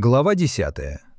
Глава 10.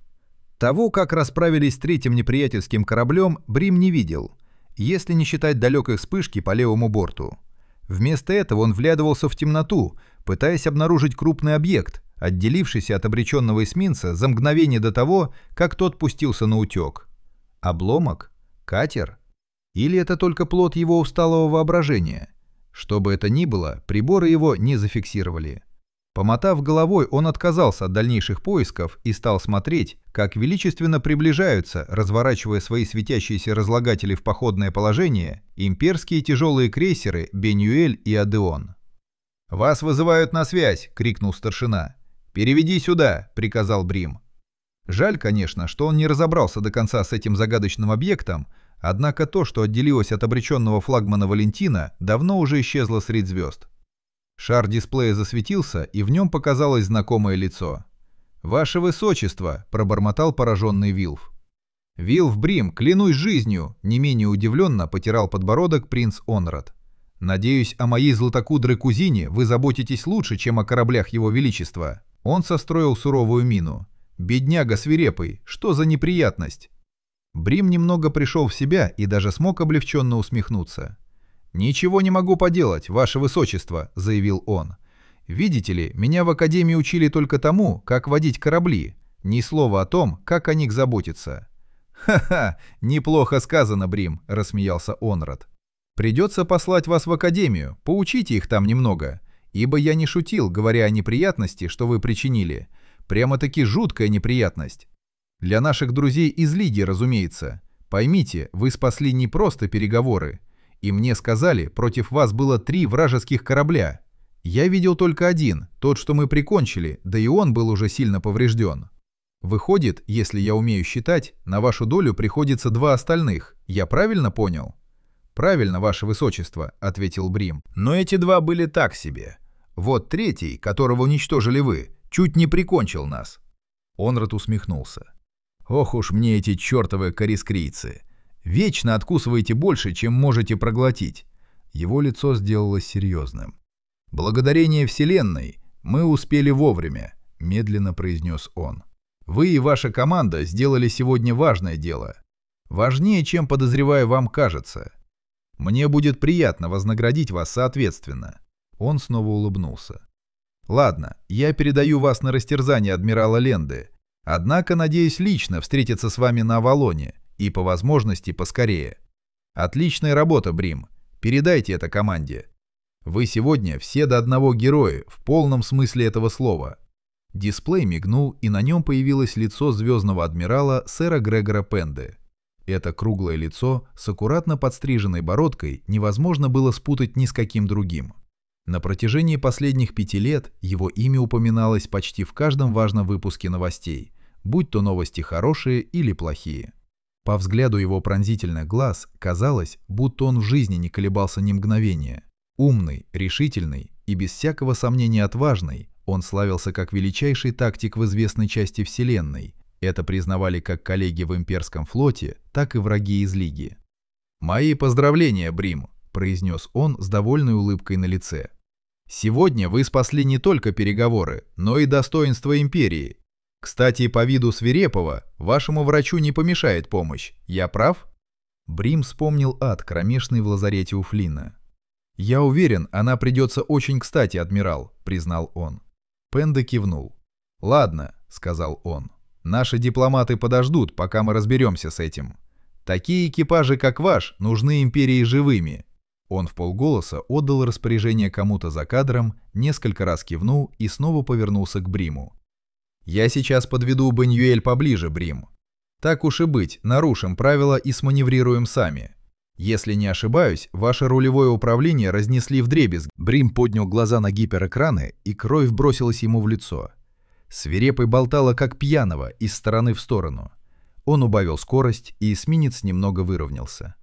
Того, как расправились с третьим неприятельским кораблем, Брим не видел, если не считать далекой вспышки по левому борту. Вместо этого он вглядывался в темноту, пытаясь обнаружить крупный объект, отделившийся от обреченного эсминца за мгновение до того, как тот пустился на утек. Обломок? Катер? Или это только плод его усталого воображения? Что бы это ни было, приборы его не зафиксировали. Помотав головой, он отказался от дальнейших поисков и стал смотреть, как величественно приближаются, разворачивая свои светящиеся разлагатели в походное положение, имперские тяжелые крейсеры «Бенюэль» и «Одеон». «Вас вызывают на связь!» — крикнул старшина. «Переведи сюда!» — приказал Брим. Жаль, конечно, что он не разобрался до конца с этим загадочным объектом, однако то, что отделилось от обреченного флагмана Валентина, давно уже исчезло средь звезд. Шар дисплея засветился, и в нем показалось знакомое лицо. «Ваше Высочество!» — пробормотал пораженный Вилф. «Вилф Брим, клянусь жизнью!» — не менее удивленно потирал подбородок принц Онрад. «Надеюсь, о моей златокудрой кузине вы заботитесь лучше, чем о кораблях его величества». Он состроил суровую мину. «Бедняга свирепый, что за неприятность?» Брим немного пришел в себя и даже смог облегченно усмехнуться. «Ничего не могу поделать, ваше высочество», — заявил он. «Видите ли, меня в академии учили только тому, как водить корабли, ни слова о том, как о них заботиться». «Ха-ха, неплохо сказано, Брим», — рассмеялся Онрад. «Придется послать вас в академию, поучите их там немного, ибо я не шутил, говоря о неприятности, что вы причинили. Прямо-таки жуткая неприятность. Для наших друзей из Лиги, разумеется. Поймите, вы спасли не просто переговоры. И мне сказали, против вас было 3 вражеских корабля. Я видел только один, тот, что мы прикончили, да и он был уже сильно поврежден. Выходит, если я умею считать, на вашу долю приходится 2 остальных. Я правильно понял?» «Правильно, ваше высочество», — ответил Брим. «Но эти 2 были так себе. Вот третий, которого уничтожили вы, чуть не прикончил нас». Онрад усмехнулся. «Ох уж мне эти чертовы корискрийцы. Вечно откусываете больше, чем можете проглотить». Его лицо сделалось серьезным. «Благодарение Вселенной мы успели вовремя», — медленно произнес он. «Вы и ваша команда сделали сегодня важное дело. Важнее, чем, подозреваю, вам кажется. Мне будет приятно вознаградить вас соответственно». Он снова улыбнулся. «Ладно, я передаю вас на растерзание адмирала Ленды. Однако надеюсь лично встретиться с вами на Авалоне. И по возможности поскорее. Отличная работа, Брим. Передайте это команде. Вы сегодня все до одного герои, в полном смысле этого слова». Дисплей мигнул, и на нем появилось лицо звездного адмирала сэра Грегора Пенды. Это круглое лицо с аккуратно подстриженной бородкой невозможно было спутать ни с каким другим. На протяжении последних 5 лет его имя упоминалось почти в каждом важном выпуске новостей, будь то новости хорошие или плохие. По взгляду его пронзительных глаз казалось, будто он в жизни не колебался ни мгновения. Умный, решительный и без всякого сомнения отважный, он славился как величайший тактик в известной части Вселенной. Это признавали как коллеги в имперском флоте, так и враги из Лиги. «Мои поздравления, Брим», — произнес он с довольной улыбкой на лице. «Сегодня вы спасли не только переговоры, но и достоинство империи. Кстати, по виду свирепого, вашему врачу не помешает помощь. Я прав?» Брим вспомнил ад кромешный в лазарете у Флина. «Я уверен, она придется очень кстати, адмирал», — признал он. Пенда кивнул. «Ладно», — сказал он. «Наши дипломаты подождут, пока мы разберемся с этим. Такие экипажи, как ваш, нужны империи живыми». Он вполголоса отдал распоряжение кому-то за кадром, несколько раз кивнул и снова повернулся к Бриму. «Я сейчас подведу Бенюэль поближе, Брим. Так уж и быть, нарушим правила и сманеврируем сами. Если не ошибаюсь, ваше рулевое управление разнесли вдребезги». Брим поднял глаза на гиперэкраны, и кровь бросилась ему в лицо. Свирепый болтало как пьяного из стороны в сторону. Он убавил скорость, и эсминец немного выровнялся.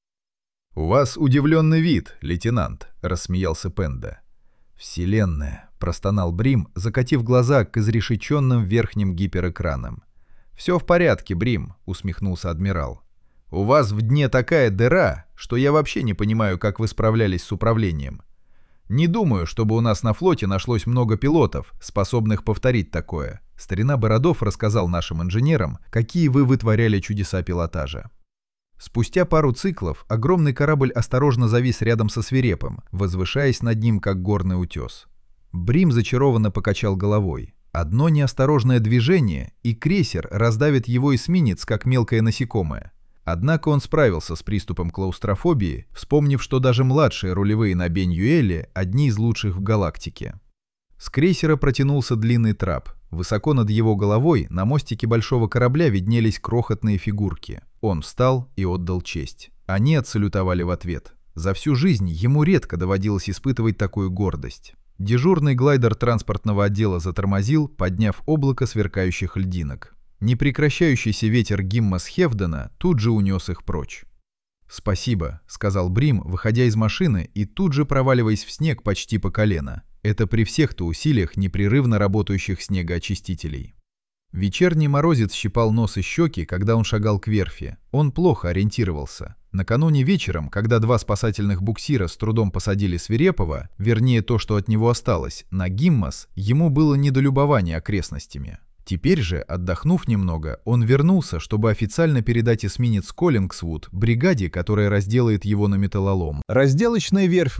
«У вас удивленный вид, лейтенант», — рассмеялся Пенда. «Вселенная», — простонал Брим, закатив глаза к изрешеченным верхним гиперэкранам. «Все в порядке, Брим», — усмехнулся адмирал. «У вас в дне такая дыра, что я вообще не понимаю, как вы справлялись с управлением. Не думаю, чтобы у нас на флоте нашлось много пилотов, способных повторить такое. Старина Бородов рассказал нашим инженерам, какие вы вытворяли чудеса пилотажа. Спустя пару циклов огромный корабль осторожно завис рядом со Свирепым, возвышаясь над ним, как горный утес. Брим зачарованно покачал головой. Одно неосторожное движение, и крейсер раздавит его эсминец, как мелкое насекомое. Однако он справился с приступом клаустрофобии, вспомнив, что даже младшие рулевые на Беньюэле одни из лучших в галактике. С крейсера протянулся длинный трап. Высоко над его головой на мостике большого корабля виднелись крохотные фигурки. Он встал и отдал честь. Они отсалютовали в ответ. За всю жизнь ему редко доводилось испытывать такую гордость. Дежурный глайдер транспортного отдела затормозил, подняв облако сверкающих льдинок. Непрекращающийся ветер Гиммас Хевдена тут же унес их прочь. «Спасибо», — сказал Брим, выходя из машины и тут же проваливаясь в снег почти по колено. Это при всех-то усилиях непрерывно работающих снегоочистителей. Вечерний морозец щипал нос и щеки, когда он шагал к верфи. Он плохо ориентировался. Накануне вечером, когда два спасательных буксира с трудом посадили Свирепого, вернее то, что от него осталось, на Гиммас, ему было не до любования окрестностями. Теперь же, отдохнув немного, он вернулся, чтобы официально передать эсминец Коллингсвуд бригаде, которая разделает его на металлолом. Разделочная верфь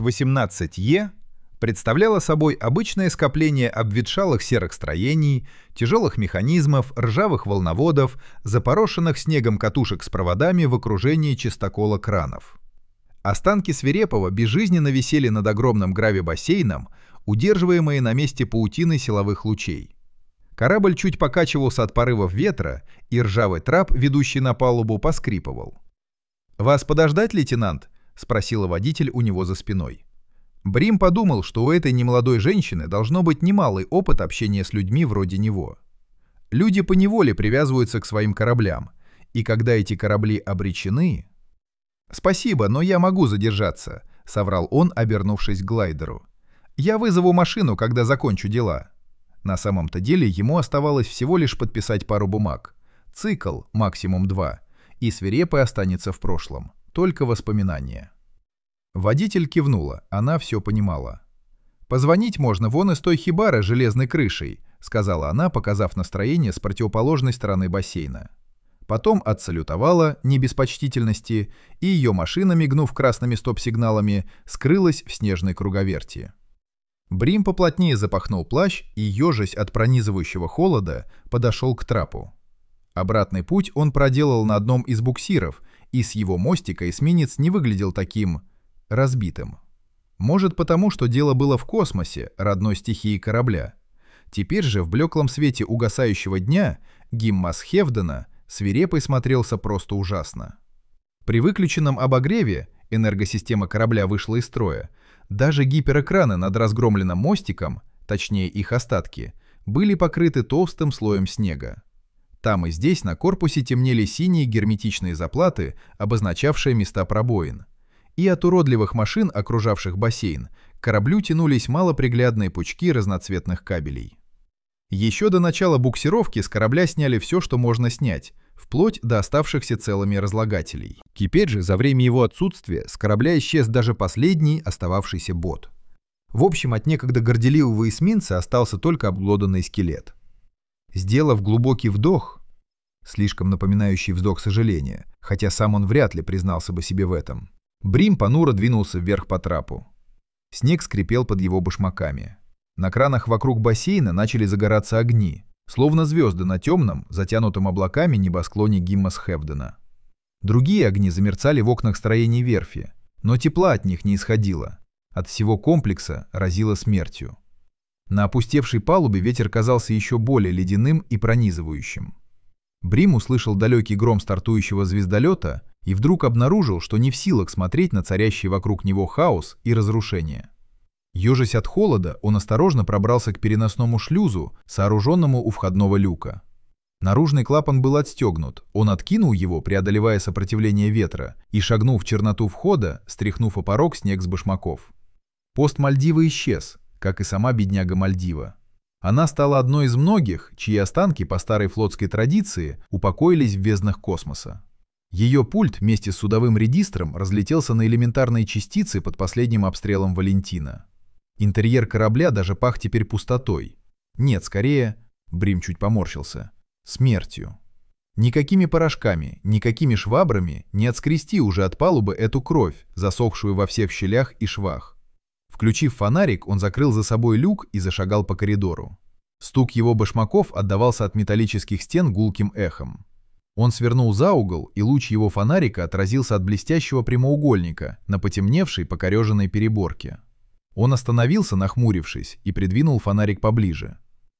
18Е представляла собой обычное скопление обветшалых серых строений, тяжелых механизмов, ржавых волноводов, запорошенных снегом катушек с проводами в окружении чистокола кранов. Останки Свирепого безжизненно висели над огромным гравибассейном, удерживаемые на месте паутиной силовых лучей. Корабль чуть покачивался от порывов ветра, и ржавый трап, ведущий на палубу, поскрипывал. «Вас подождать, лейтенант?» — спросил водитель у него за спиной. Брим подумал, что у этой немолодой женщины должно быть немалый опыт общения с людьми вроде него. Люди поневоле привязываются к своим кораблям, и когда эти корабли обречены... «Спасибо, но я могу задержаться», — соврал он, обернувшись к глайдеру. «Я вызову машину, когда закончу дела». На самом-то деле ему оставалось всего лишь подписать пару бумаг. Цикл, максимум 2, и Свирепый останется в прошлом. Только воспоминания. Водитель кивнула, она все понимала. «Позвонить можно вон из той хибары с железной крышей», — сказала она, показав настроение с противоположной стороны бассейна. Потом отсалютовала, не без почтительности, и ее машина, мигнув красными стоп-сигналами, скрылась в снежной круговерти. Брим поплотнее запахнул плащ и, ежась от пронизывающего холода, подошел к трапу. Обратный путь он проделал на одном из буксиров, и с его мостика эсминец не выглядел таким... разбитым. Может потому, что дело было в космосе, родной стихии корабля. Теперь же в блеклом свете угасающего дня Гиммас Хевдена Свирепый смотрелся просто ужасно. При выключенном обогреве энергосистема корабля вышла из строя. Даже гиперэкраны над разгромленным мостиком, точнее их остатки, были покрыты толстым слоем снега. Там и здесь на корпусе темнели синие герметичные заплаты, обозначавшие места пробоин. И от уродливых машин, окружавших бассейн, к кораблю тянулись малоприглядные пучки разноцветных кабелей. Еще до начала буксировки с корабля сняли все, что можно снять, вплоть до оставшихся целыми разлагателей. Теперь же, за время его отсутствия, с корабля исчез даже последний остававшийся бот. В общем, от некогда горделивого эсминца остался только обглоданный скелет. Сделав глубокий вдох, слишком напоминающий вздох сожаления, хотя сам он вряд ли признался бы себе в этом, Брим понуро двинулся вверх по трапу. Снег скрипел под его башмаками. На кранах вокруг бассейна начали загораться огни, словно звезды на темном, затянутом облаками небосклоне Гиммас Хевдена. Другие огни замерцали в окнах строений верфи, но тепла от них не исходило. От всего комплекса разило смертью. На опустевшей палубе ветер казался еще более ледяным и пронизывающим. Брим услышал далекий гром стартующего звездолета и вдруг обнаружил, что не в силах смотреть на царящий вокруг него хаос и разрушение. Ежась от холода, он осторожно пробрался к переносному шлюзу, сооруженному у входного люка. Наружный клапан был отстегнут, он откинул его, преодолевая сопротивление ветра, и шагнул в черноту входа, стряхнув о порог снег с башмаков. Пост Мальдивы исчез, как и сама бедняга Мальдива. Она стала одной из многих, чьи останки по старой флотской традиции упокоились в безднах космоса. Ее пульт вместе с судовым редистром разлетелся на элементарные частицы под последним обстрелом Валентина. Интерьер корабля даже пах теперь пустотой. Нет, скорее, Брим чуть поморщился. Смертью. Никакими порошками, никакими швабрами не отскрести уже от палубы эту кровь, засохшую во всех щелях и швах. Включив фонарик, он закрыл за собой люк и зашагал по коридору. Стук его башмаков отдавался от металлических стен гулким эхом. Он свернул за угол, и луч его фонарика отразился от блестящего прямоугольника на потемневшей покореженной переборке. Он остановился, нахмурившись, и придвинул фонарик поближе.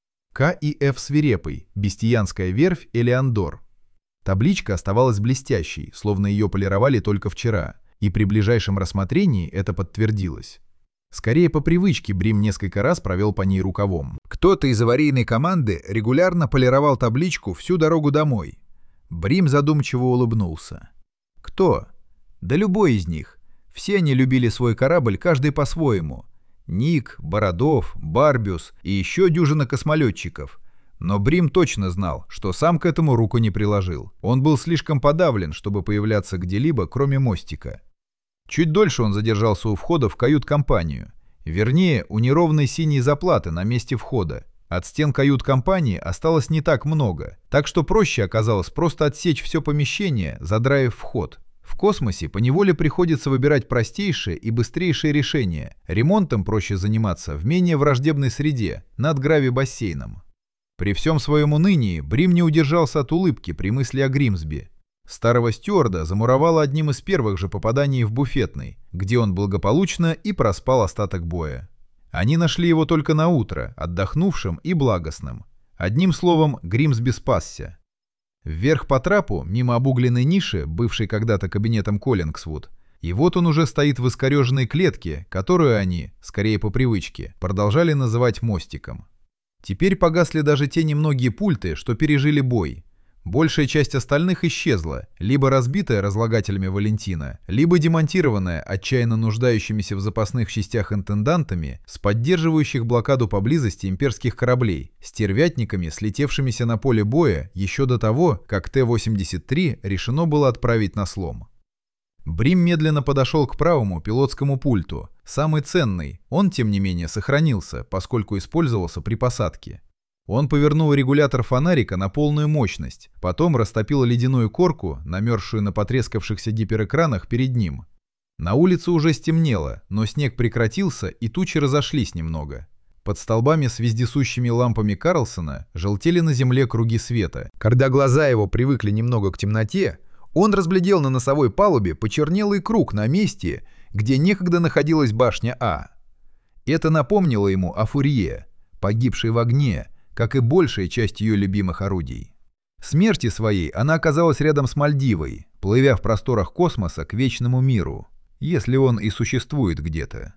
К и Ф Свирепый, Бестиянская верфь, Элеандор. Табличка оставалась блестящей, словно ее полировали только вчера, и при ближайшем рассмотрении это подтвердилось. Скорее по привычке Брим несколько раз провел по ней рукавом. Кто-то из аварийной команды регулярно полировал табличку всю дорогу домой. Брим задумчиво улыбнулся. Кто? Да любой из них. Все они любили свой корабль, каждый по-своему. Ник, Бородов, Барбюс и еще дюжина космолетчиков. Но Брим точно знал, что сам к этому руку не приложил. Он был слишком подавлен, чтобы появляться где-либо, кроме мостика. Чуть дольше он задержался у входа в кают-компанию. Вернее, у неровной синей заплаты на месте входа. От стен кают-компании осталось не так много, так что проще оказалось просто отсечь все помещение, задраив вход. В космосе поневоле приходится выбирать простейшее и быстрейшее решение. Ремонтом проще заниматься в менее враждебной среде, над грави-бассейном. При всем своем унынии Брим не удержался от улыбки при мысли о Гримсби. Старого стюарда замуровало одним из первых же попаданий в буфетной, где он благополучно и проспал остаток боя. Они нашли его только на утро, отдохнувшим и благостным. Одним словом, Гримсби спасся. Вверх по трапу, мимо обугленной ниши, бывшей когда-то кабинетом Коллингсвуд, и вот он уже стоит в искореженной клетке, которую они, скорее по привычке, продолжали называть мостиком. Теперь погасли даже те немногие пульты, что пережили бой. Большая часть остальных исчезла, либо разбитая разлагателями Валентина, либо демонтированная отчаянно нуждающимися в запасных частях интендантами с поддерживающих блокаду поблизости имперских кораблей, стервятниками, слетевшимися на поле боя еще до того, как Т-83 решено было отправить на слом. Брим медленно подошел к правому пилотскому пульту. Самый ценный, он, тем не менее, сохранился, поскольку использовался при посадке. Он повернул регулятор фонарика на полную мощность, потом растопил ледяную корку, намерзшую на потрескавшихся гиперэкранах перед ним. На улице уже стемнело, но снег прекратился и тучи разошлись немного. Под столбами с вездесущими лампами Карлсона желтели на земле круги света. Когда глаза его привыкли немного к темноте, он разглядел на носовой палубе почернелый круг на месте, где некогда находилась башня А. Это напомнило ему о Фурье, погибшей в огне, как и большая часть ее любимых орудий. Смерти своей она оказалась рядом с Мальдивой, плывя в просторах космоса к вечному миру, если он и существует где-то.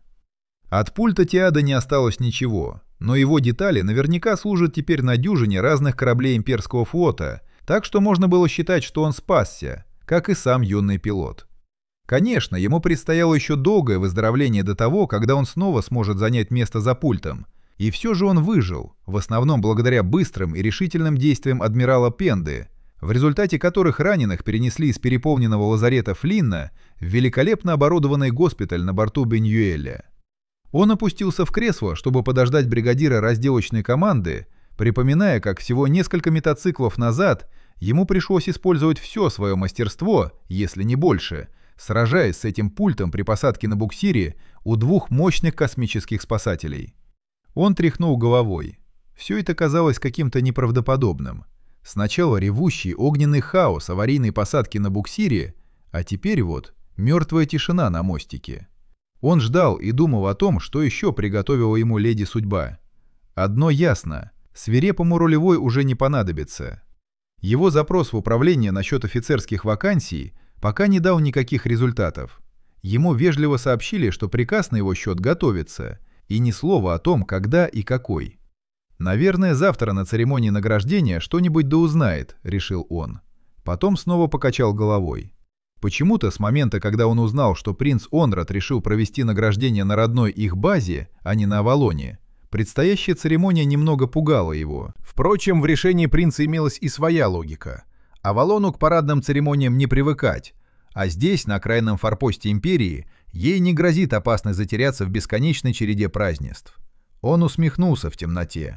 От пульта Тиада не осталось ничего, но его детали наверняка служат теперь на дюжине разных кораблей имперского флота, так что можно было считать, что он спасся, как и сам юный пилот. Конечно, ему предстояло еще долгое выздоровление до того, когда он снова сможет занять место за пультом. И все же он выжил, в основном благодаря быстрым и решительным действиям адмирала Пенды, в результате которых раненых перенесли из переполненного лазарета Флинна в великолепно оборудованный госпиталь на борту Беньюэля. Он опустился в кресло, чтобы подождать бригадира разделочной команды, припоминая, как всего несколько мотоциклов назад ему пришлось использовать все свое мастерство, если не больше, сражаясь с этим пультом при посадке на буксире у двух мощных космических спасателей. Он тряхнул головой. Все это казалось каким-то неправдоподобным. Сначала ревущий огненный хаос аварийной посадки на буксире, а теперь вот мертвая тишина на мостике. Он ждал и думал о том, что еще приготовила ему леди судьба. Одно ясно — свирепому рулевой уже не понадобится. Его запрос в управление насчет офицерских вакансий пока не дал никаких результатов. Ему вежливо сообщили, что приказ на его счет готовится, и ни слова о том, когда и какой. «Наверное, завтра на церемонии награждения что-нибудь да узнает», — решил он. Потом снова покачал головой. Почему-то с момента, когда он узнал, что принц Онрад решил провести награждение на родной их базе, а не на Авалоне, предстоящая церемония немного пугала его. Впрочем, в решении принца имелась и своя логика. Авалону к парадным церемониям не привыкать, а здесь, на окраинном форпосте империи, ей не грозит опасность затеряться в бесконечной череде празднеств. Он усмехнулся в темноте.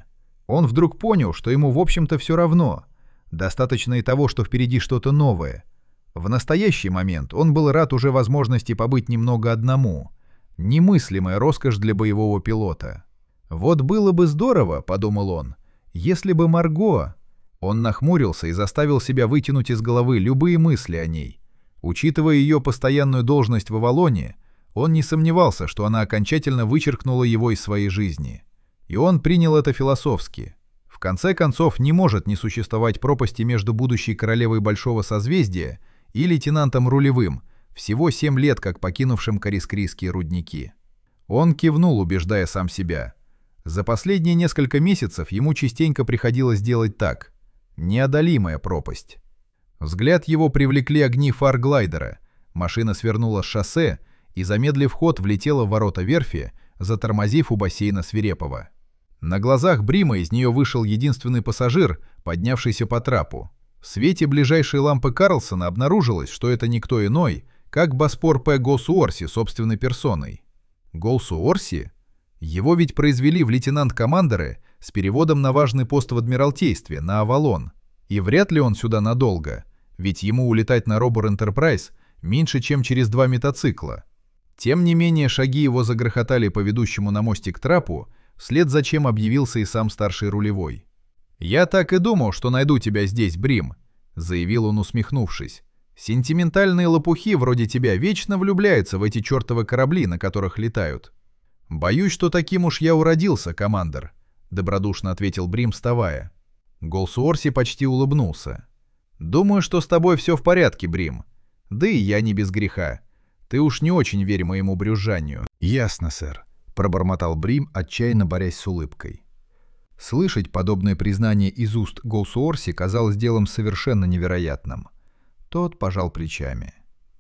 Он вдруг понял, что ему в общем-то все равно. Достаточно и того, что впереди что-то новое. В настоящий момент он был рад уже возможности побыть немного одному. Немыслимая роскошь для боевого пилота. «Вот было бы здорово», — подумал он, — «если бы Марго...» Он нахмурился и заставил себя вытянуть из головы любые мысли о ней. Учитывая ее постоянную должность в Авалоне, он не сомневался, что она окончательно вычеркнула его из своей жизни. И он принял это философски. В конце концов, не может не существовать пропасти между будущей королевой Большого Созвездия и лейтенантом Рулевым, всего 7 лет как покинувшим Карискрийские рудники. Он кивнул, убеждая сам себя. За последние несколько месяцев ему частенько приходилось делать так. Неодолимая пропасть. Взгляд его привлекли огни фар глайдера. Машина свернула с шоссе и, замедлив ход, влетела в ворота верфи, затормозив у бассейна Свирепова. На глазах Брима из нее вышел единственный пассажир, поднявшийся по трапу. В свете ближайшей лампы Карлсона обнаружилось, что это никто иной, как Боспор П. Голсуорси собственной персоной. Голсуорси? Его ведь произвели в лейтенант-командеры с переводом на важный пост в Адмиралтействе, на Авалон. И вряд ли он сюда надолго, ведь ему улетать на Робор Энтерпрайз меньше, чем через 2 мотоцикла. Тем не менее, шаги его загрохотали по ведущему на мостик трапу, вслед за чем объявился и сам старший рулевой. «Я так и думал, что найду тебя здесь, Брим», — заявил он, усмехнувшись. «Сентиментальные лопухи вроде тебя вечно влюбляются в эти чертовы корабли, на которых летают». «Боюсь, что таким уж я уродился, командир», — добродушно ответил Брим, вставая. Голсуорси почти улыбнулся. «Думаю, что с тобой все в порядке, Брим. Да и я не без греха. Ты уж не очень верь моему брюзжанию». «Ясно, сэр», — пробормотал Брим, отчаянно борясь с улыбкой. Слышать подобное признание из уст Голсуорси казалось делом совершенно невероятным. Тот пожал плечами.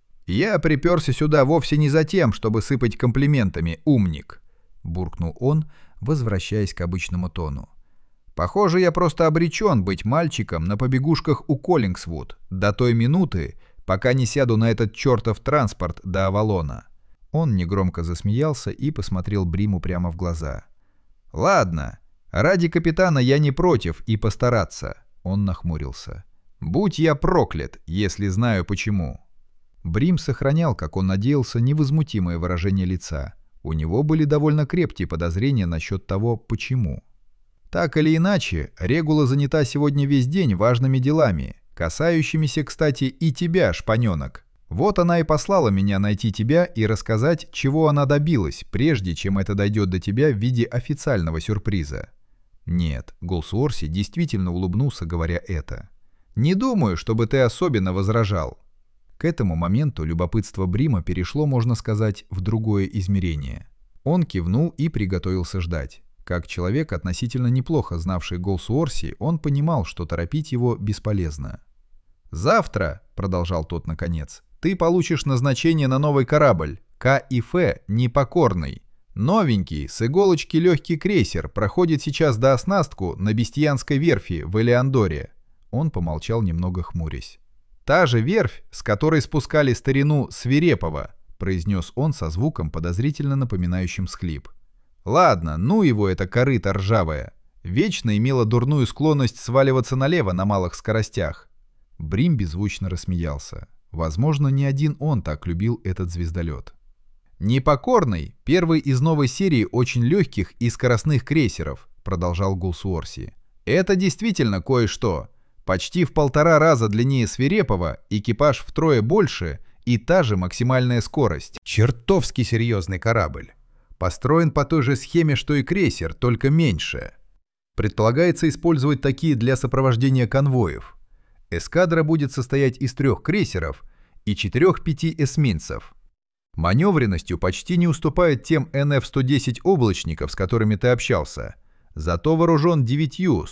«Я приперся сюда вовсе не за тем, чтобы сыпать комплиментами, умник», — буркнул он, возвращаясь к обычному тону. «Похоже, я просто обречен быть мальчиком на побегушках у Коллингсвуд до той минуты, пока не сяду на этот чертов транспорт до Авалона». Он негромко засмеялся и посмотрел Бриму прямо в глаза. «Ладно, ради капитана я не против и постараться», — он нахмурился. «Будь я проклят, если знаю почему». Брим сохранял, как он надеялся, невозмутимое выражение лица. У него были довольно крепкие подозрения насчет того, почему. Так или иначе, Регула занята сегодня весь день важными делами, касающимися, кстати, и тебя, шпаненок. Вот она и послала меня найти тебя и рассказать, чего она добилась, прежде чем это дойдет до тебя в виде официального сюрприза. Нет, Голсуорси действительно улыбнулся, говоря это. «Не думаю, чтобы ты особенно возражал». К этому моменту любопытство Брима перешло, можно сказать, в другое измерение. Он кивнул и приготовился ждать. Как человек, относительно неплохо знавший Голсуорси, он понимал, что торопить его бесполезно. «Завтра», — продолжал тот наконец, — «ты получишь назначение на новый корабль, К.И.Ф. Непокорный. Новенький, с иголочки легкий крейсер, проходит сейчас дооснастку на Бестиянской верфи в Элеандоре». Он помолчал, немного хмурясь. «Та же верфь, с которой спускали старину Свирепова», — произнес он со звуком, подозрительно напоминающим схлип. «Ладно, ну его это корыто ржавое. Вечно имела дурную склонность сваливаться налево на малых скоростях». Брим беззвучно рассмеялся. Возможно, не один он так любил этот звездолет. «Непокорный — первый из новой серии очень легких и скоростных крейсеров», — продолжал Голсуорси. «Это действительно кое-что. Почти в 1,5 раза длиннее Свирепова, экипаж втрое больше и та же максимальная скорость. Чертовски серьезный корабль. Построен по той же схеме, что и крейсер, только меньше. Предполагается использовать такие для сопровождения конвоев. Эскадра будет состоять из 3 крейсеров и 4-5 эсминцев. Маневренностью почти не уступает тем НФ-110 облачников, с которыми ты общался. Зато вооружен 9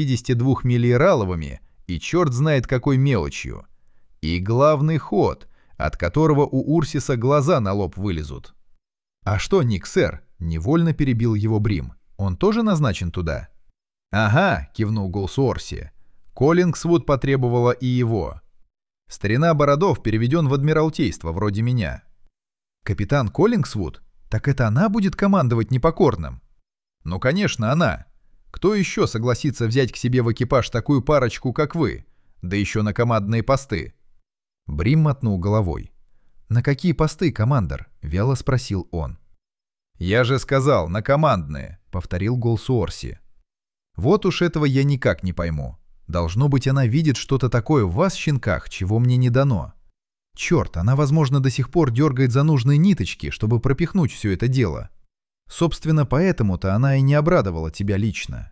152-миллираловыми и черт знает какой мелочью. И главный ход, от которого у Урсиса глаза на лоб вылезут. «А что, Ник, сэр?» — невольно перебил его Брим. «Он тоже назначен туда?» «Ага», — кивнул Голсуорси. «Коллингсвуд потребовала и его. Старина Бородов переведен в Адмиралтейство, вроде меня». «Капитан Коллингсвуд? Так это она будет командовать Непокорным?» «Ну, конечно, она. Кто еще согласится взять к себе в экипаж такую парочку, как вы? Да еще на командные посты?» Брим мотнул головой. «На какие посты, командор?» — вяло спросил он. «Я же сказал, на командные», — повторил голос Орси. «Вот уж этого я никак не пойму. Должно быть, она видит что-то такое в вас, щенках, чего мне не дано. Черт, она, возможно, до сих пор дергает за нужные ниточки, чтобы пропихнуть все это дело. Собственно, поэтому-то она и не обрадовала тебя лично».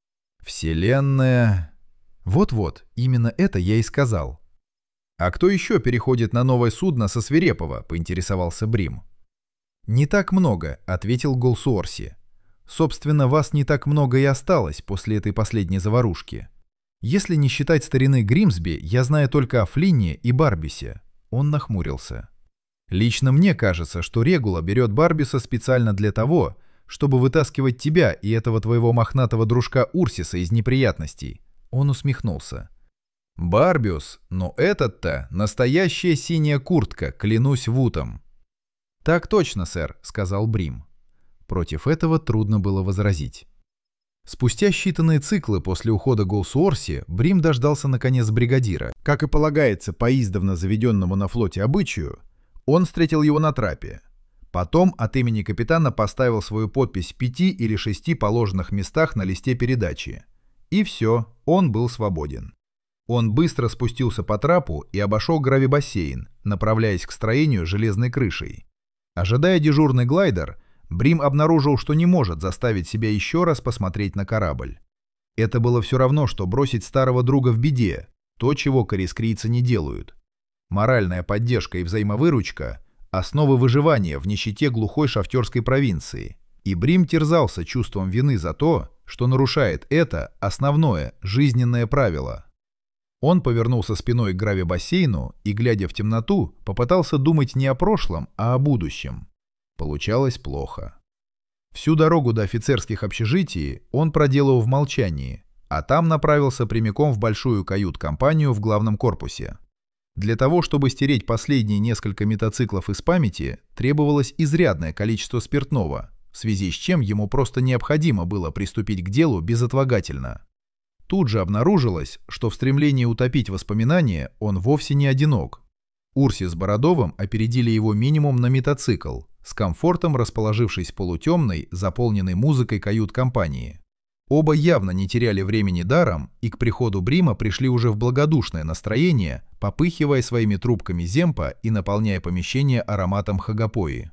«Вселенная...» «Вот-вот, именно это я и сказал». «А кто еще переходит на новое судно со Свирепого?» — поинтересовался Брим. «Не так много», — ответил голос Орси. «Собственно, вас не так много и осталось после этой последней заварушки. Если не считать старины Гримсби, я знаю только о Флинне и Барбисе». Он нахмурился. «Лично мне кажется, что Регула берет Барбиса специально для того, чтобы вытаскивать тебя и этого твоего мохнатого дружка Урсиса из неприятностей». Он усмехнулся. «Барбиус, но этот-то настоящая синяя куртка, клянусь вутом». «Так точно, сэр», — сказал Брим. Против этого трудно было возразить. Спустя считанные циклы после ухода Голсуорси Брим дождался наконец бригадира. Как и полагается по издавна заведенному на флоте обычаю, он встретил его на трапе. Потом от имени капитана поставил свою подпись в 5 или 6 положенных местах на листе передачи. И все, он был свободен. Он быстро спустился по трапу и обошел гравибассейн, направляясь к строению железной крышей. Ожидая дежурный глайдер, Брим обнаружил, что не может заставить себя еще раз посмотреть на корабль. Это было все равно, что бросить старого друга в беде, то, чего корискрийцы не делают. Моральная поддержка и взаимовыручка – основы выживания в нищете глухой шахтерской провинции. И Брим терзался чувством вины за то, что нарушает это основное жизненное правило. Он повернулся спиной к гравибассейну и, глядя в темноту, попытался думать не о прошлом, а о будущем. Получалось плохо. Всю дорогу до офицерских общежитий он проделал в молчании, а там направился прямиком в большую кают-компанию в главном корпусе. Для того, чтобы стереть последние несколько мотоциклов из памяти, требовалось изрядное количество спиртного, в связи с чем ему просто необходимо было приступить к делу безотлагательно. Тут же обнаружилось, что в стремлении утопить воспоминания он вовсе не одинок. Урси с Бородовым опередили его минимум на мотоцикл, с комфортом расположившись в полутемной, заполненной музыкой кают-компании. Оба явно не теряли времени даром и к приходу Брима пришли уже в благодушное настроение, попыхивая своими трубками земпа и наполняя помещение ароматом хагапои.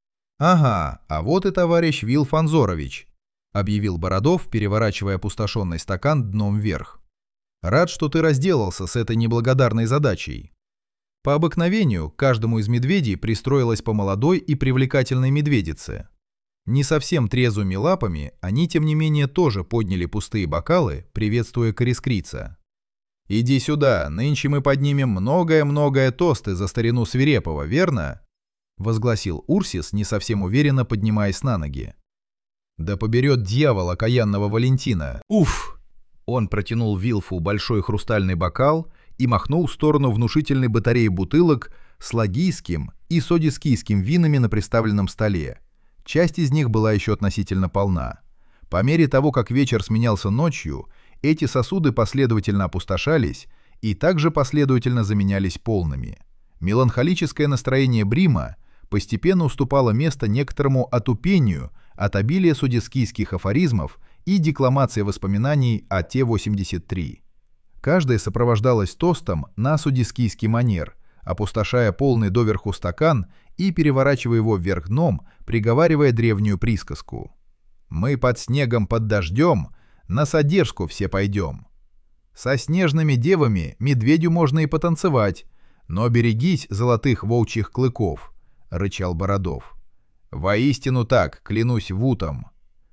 «Ага, а вот и товарищ Вил Фанзорович», — объявил Бородов, переворачивая опустошенный стакан дном вверх. «Рад, что ты разделался с этой неблагодарной задачей». По обыкновению, каждому из медведей пристроилась по молодой и привлекательной медведице. Не совсем трезвыми лапами, они, тем не менее, тоже подняли пустые бокалы, приветствуя корискрийца. «Иди сюда, нынче мы поднимем многое-многое тосты за старину Свирепого, верно?» — возгласил Урсис, не совсем уверенно поднимаясь на ноги. «Да поберет дьявол окаянного Валентина! Уф!» Он протянул Вилфу большой хрустальный бокал и махнул в сторону внушительной батареи бутылок с лагийским и содискийским винами на представленном столе. Часть из них была еще относительно полна. По мере того, как вечер сменялся ночью, эти сосуды последовательно опустошались и также последовательно заменялись полными. Меланхолическое настроение Брима постепенно уступало место некоторому отупению от обилия содискийских афоризмов и декламации воспоминаний о Те-83. Каждая сопровождалась тостом на содискийский манер, опустошая полный доверху стакан и переворачивая его вверх дном, приговаривая древнюю присказку. «Мы под снегом, под дождем, на содержку все пойдем. Со снежными девами медведю можно и потанцевать, но берегись золотых волчьих клыков», — рычал Бородов. «Воистину так, клянусь вутом.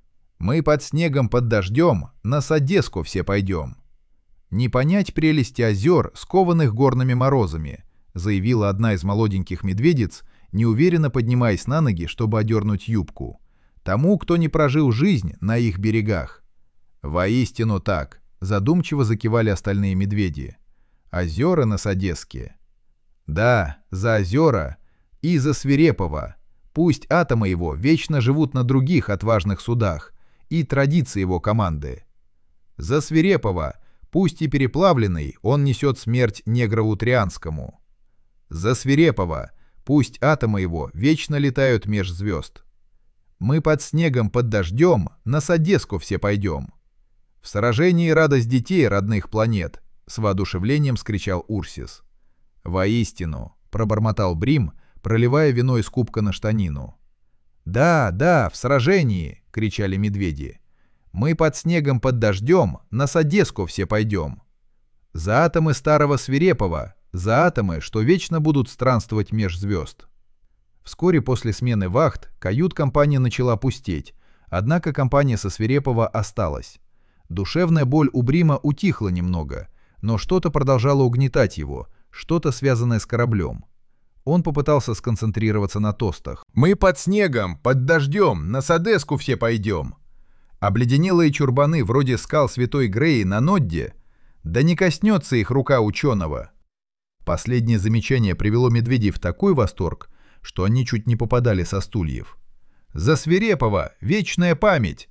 Мы под снегом, под дождем, на Содеску все пойдем». «Не понять прелести озер, скованных горными морозами», заявила одна из молоденьких медведиц, неуверенно поднимаясь на ноги, чтобы одернуть юбку. «Тому, кто не прожил жизнь на их берегах». «Воистину так», задумчиво закивали остальные медведи. «Озера на Содеске». «Да, за озера и за Свирепого. Пусть атомы его вечно живут на других отважных судах и традиции его команды», За Свирепого, пусть и переплавленный, он несет смерть негрову Трианскому. За Свирепого, пусть атомы его вечно летают меж звезд. Мы под снегом, под дождем на Содеску все пойдем. В сражении радость детей родных планет, с воодушевлением скричал Урсис. Воистину, пробормотал Брим, проливая вино из кубка на штанину. Да, да, в сражении, кричали медведи. Мы под снегом, под дождем на Содеску все пойдем. За атомы старого Свирепого, за атомы, что вечно будут странствовать меж звезд. Вскоре после смены вахт кают-компания начала пустеть, однако компания со Свирепого осталась. Душевная боль у Брима утихла немного, но что-то продолжало угнетать его, что-то связанное с кораблем. Он попытался сконцентрироваться на тостах. «Мы под снегом, под дождем, на Содеску все пойдем». Обледенелые чурбаны вроде скал Святой Греи на Нодде, да не коснется их рука ученого. Последнее замечание привело медведей в такой восторг, что они чуть не попадали со стульев. «За Свирепого! Вечная память!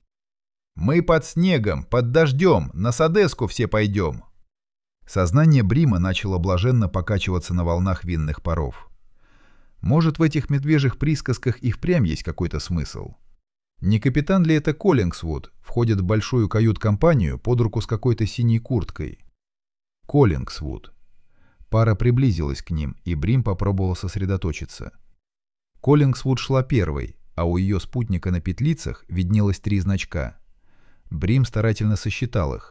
Мы под снегом, под дождем, на Содеску все пойдем!» Сознание Брима начало блаженно покачиваться на волнах винных паров. Может, в этих медвежьих присказках и впрямь есть какой-то смысл? Не капитан ли это Коллингсвуд входит в большую кают-компанию под руку с какой-то синей курткой? Коллингсвуд. Пара приблизилась к ним, и Брим попробовал сосредоточиться. Коллингсвуд шла первой, а у ее спутника на петлицах виднелось 3 значка. Брим старательно сосчитал их.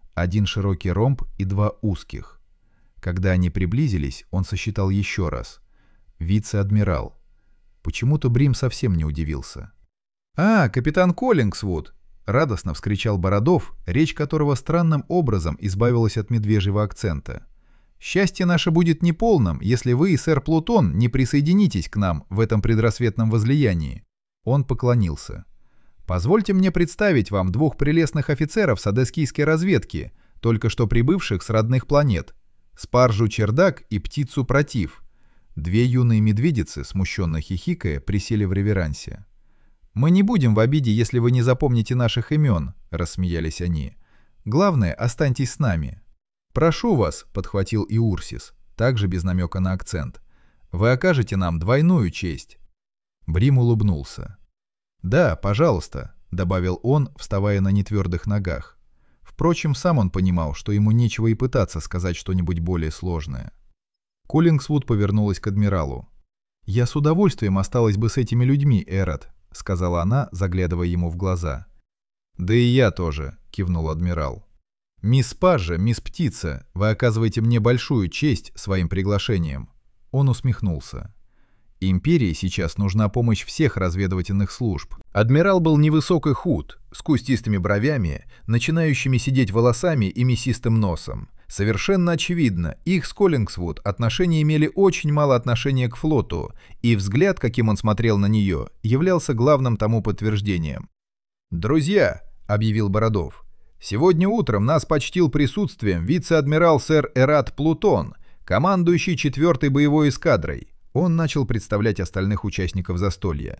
1 широкий ромб и 2 узких. Когда они приблизились, он сосчитал еще раз. Вице-адмирал. Почему-то Брим совсем не удивился. «А, капитан Коллингсвуд!» — радостно вскричал Бородов, речь которого странным образом избавилась от медвежьего акцента. «Счастье наше будет неполным, если вы и сэр Плутон не присоединитесь к нам в этом предрассветном возлиянии». Он поклонился. «Позвольте мне представить вам 2 прелестных офицеров содескийской разведки, только что прибывших с родных планет, спаржу Чердак и птицу Против». 2 юные медведицы, смущенно хихикая, присели в реверансе. «Мы не будем в обиде, если вы не запомните наших имен», — рассмеялись они. «Главное, останьтесь с нами». «Прошу вас», — подхватил и Урсис, также без намека на акцент. «Вы окажете нам двойную честь». Брим улыбнулся. «Да, пожалуйста», — добавил он, вставая на нетвердых ногах. Впрочем, сам он понимал, что ему нечего и пытаться сказать что-нибудь более сложное. Коллингсвуд повернулась к адмиралу. «Я с удовольствием осталась бы с этими людьми, Эрот», — сказала она, заглядывая ему в глаза. «Да и я тоже», — кивнул адмирал. «Мисс Спаржа, мисс Птица, вы оказываете мне большую честь своим приглашением». Он усмехнулся. Империи сейчас нужна помощь всех разведывательных служб. Адмирал был невысок и худ, с кустистыми бровями, начинающими сидеть волосами и мясистым носом. Совершенно очевидно, их с Коллингсвуд отношения имели очень мало отношения к флоту, и взгляд, каким он смотрел на нее, являлся главным тому подтверждением. «Друзья», — объявил Бородов, — «сегодня утром нас почтил присутствием вице-адмирал сэр Эрат Плутон, командующий 4-й боевой эскадрой». Он начал представлять остальных участников застолья.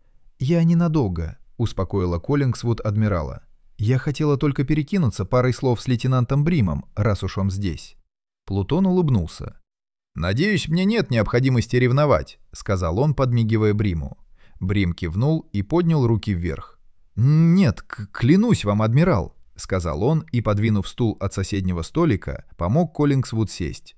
«Я ненадолго», — успокоила Коллингсвуд адмирала. «Я хотела только перекинуться парой слов с лейтенантом Бримом, раз уж он здесь». Плутон улыбнулся. «Надеюсь, мне нет необходимости ревновать», — сказал он, подмигивая Бриму. Брим кивнул и поднял руки вверх. «Нет, клянусь вам, адмирал», — сказал он и, подвинув стул от соседнего столика, помог Коллингсвуд сесть.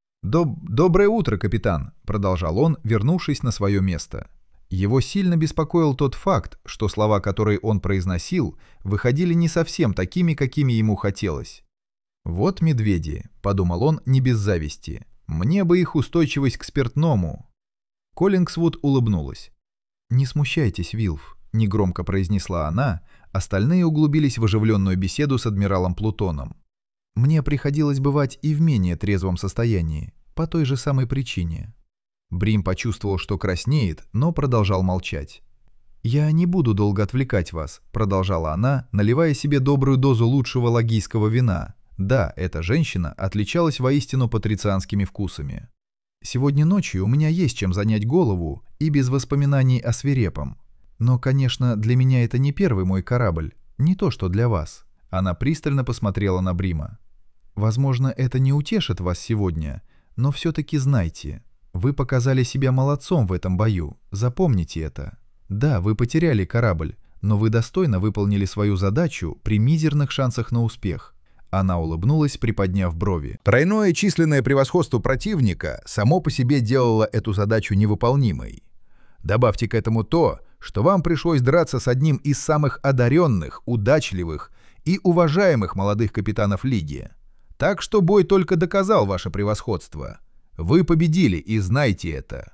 «Доброе утро, капитан», — продолжал он, вернувшись на свое место. Его сильно беспокоил тот факт, что слова, которые он произносил, выходили не совсем такими, какими ему хотелось. «Вот медведи», — подумал он не без зависти, — «мне бы их устойчивость к спиртному». Коллингсвуд улыбнулась. «Не смущайтесь, Вилф», — негромко произнесла она, остальные углубились в оживленную беседу с адмиралом Плутоном. «Мне приходилось бывать и в менее трезвом состоянии, по той же самой причине». Брим почувствовал, что краснеет, но продолжал молчать. «Я не буду долго отвлекать вас», — продолжала она, наливая себе добрую дозу лучшего лагийского вина. Да, эта женщина отличалась воистину патрицианскими вкусами. «Сегодня ночью у меня есть чем занять голову и без воспоминаний о Свирепом. Но, конечно, для меня это не первый мой корабль, не то что для вас». Она пристально посмотрела на Брима. «Возможно, это не утешит вас сегодня, но все-таки знайте, вы показали себя молодцом в этом бою, запомните это. Да, вы потеряли корабль, но вы достойно выполнили свою задачу при мизерных шансах на успех». Она улыбнулась, приподняв брови. Тройное численное превосходство противника само по себе делало эту задачу невыполнимой. Добавьте к этому то, что вам пришлось драться с одним из самых одаренных, удачливых и уважаемых молодых капитанов Лиги. Так что бой только доказал ваше превосходство. Вы победили, и знайте это.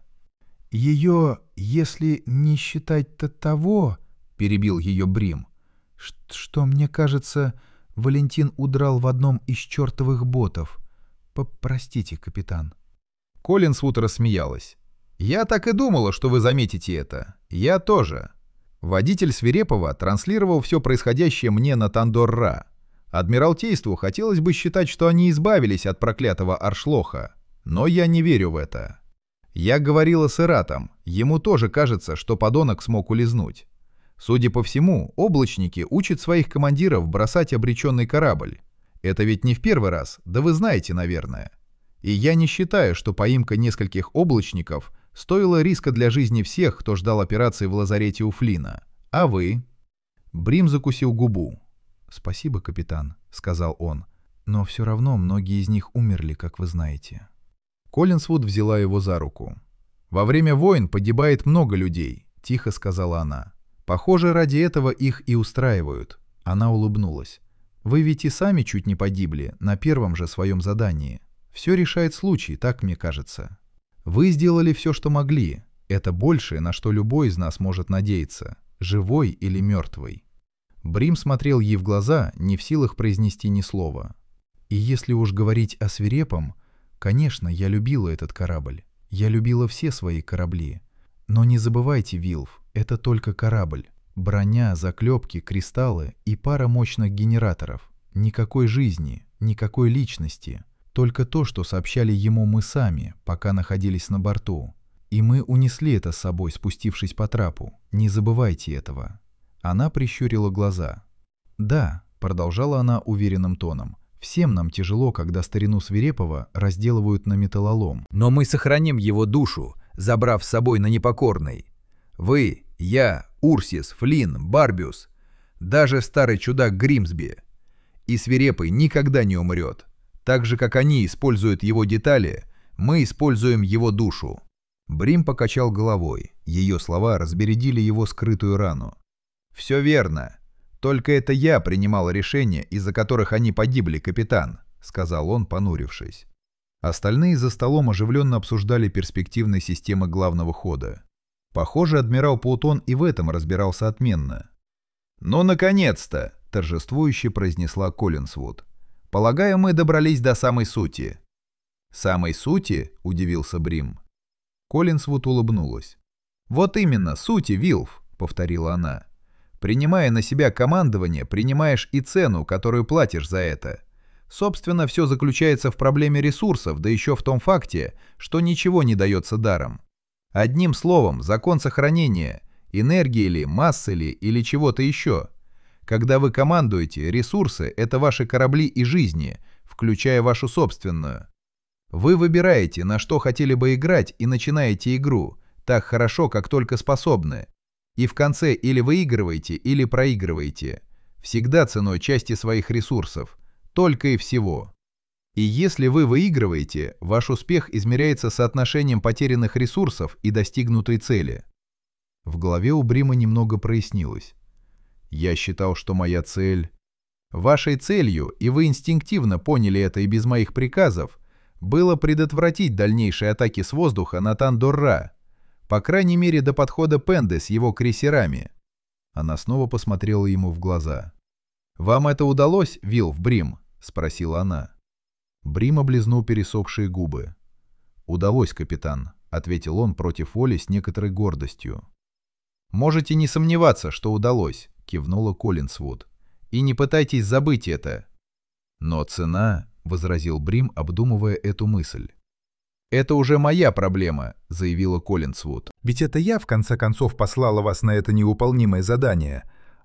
«Ее, если не считать-то того, — перебил ее Брим, — что, мне кажется, Валентин удрал в одном из чертовых ботов. Простите, капитан». Коллинсвуд рассмеялась. «Я так и думала, что вы заметите это. Я тоже». Водитель Свирепова транслировал все происходящее мне на Тандор-Ра. Адмиралтейству хотелось бы считать, что они избавились от проклятого Аршлоха, но я не верю в это. Я говорила с Иратом, ему тоже кажется, что подонок смог улизнуть. Судя по всему, облачники учат своих командиров бросать обреченный корабль. Это ведь не в первый раз, да вы знаете, наверное. И я не считаю, что поимка нескольких облачников стоила риска для жизни всех, кто ждал операции в лазарете у Флина. А вы? Брим закусил губу. «Спасибо, капитан», — сказал он, — «но все равно многие из них умерли, как вы знаете». Коллинсвуд взяла его за руку. «Во время войн погибает много людей», — тихо сказала она. «Похоже, ради этого их и устраивают». Она улыбнулась. «Вы ведь и сами чуть не погибли на первом же своем задании. Все решает случай, так мне кажется. Вы сделали все, что могли. Это большее, на что любой из нас может надеяться, живой или мертвый». Брим смотрел ей в глаза, не в силах произнести ни слова. «И если уж говорить о Свирепом, конечно, я любила этот корабль. Я любила все свои корабли. Но не забывайте, Вилф, это только корабль. Броня, заклепки, кристаллы и пара мощных генераторов. Никакой жизни, никакой личности. Только то, что сообщали ему мы сами, пока находились на борту. И мы унесли это с собой, спустившись по трапу. Не забывайте этого». Она прищурила глаза. «Да», — продолжала она уверенным тоном, — «всем нам тяжело, когда старину Свирепова разделывают на металлолом. Но мы сохраним его душу, забрав с собой на Непокорный. Вы, я, Урсис, Флинн, Барбиус, даже старый чудак Гримсби. И Свирепый никогда не умрет. Так же, как они используют его детали, мы используем его душу». Брим покачал головой. Ее слова разбередили его скрытую рану. «Все верно. Только это я принимал решения, из-за которых они погибли, капитан», — сказал он, понурившись. Остальные за столом оживленно обсуждали перспективные системы главного хода. Похоже, адмирал Плутон и в этом разбирался отменно. «Ну, наконец-то!» — торжествующе произнесла Коллинсвуд. «Полагаю, мы добрались до самой сути». «Самой сути?» — удивился Брим. Коллинсвуд улыбнулась. «Вот именно, сути, Вилф», — повторила она. «Принимая на себя командование, принимаешь и цену, которую платишь за это. Собственно, все заключается в проблеме ресурсов, да еще в том факте, что ничего не дается даром. Одним словом, закон сохранения, энергии ли, массы ли или чего-то еще. Когда вы командуете, ресурсы — это ваши корабли и жизни, включая вашу собственную. Вы выбираете, на что хотели бы играть, и начинаете игру, так хорошо, как только способны. И в конце или выигрываете, или проигрываете. Всегда ценой части своих ресурсов. Только и всего. И если вы выигрываете, ваш успех измеряется соотношением потерянных ресурсов и достигнутой цели». В голове у Брима немного прояснилось. «Я считал, что моя цель...» «Вашей целью, и вы инстинктивно поняли это и без моих приказов, было предотвратить дальнейшие атаки с воздуха на Тандор-Ра. По крайней мере, до подхода Пенды с его крейсерами». Она снова посмотрела ему в глаза. «Вам это удалось, Вилф Брим?» — спросила она. Брим облизнул пересохшие губы. «Удалось, капитан», — ответил он против воли с некоторой гордостью. «Можете не сомневаться, что удалось», — кивнула Коллинсвуд. «И не пытайтесь забыть это». «Но цена», — возразил Брим, обдумывая эту мысль. «Это уже моя проблема», — заявила Коллинсвуд. «Ведь это я, в конце концов, послала вас на это невыполнимое задание.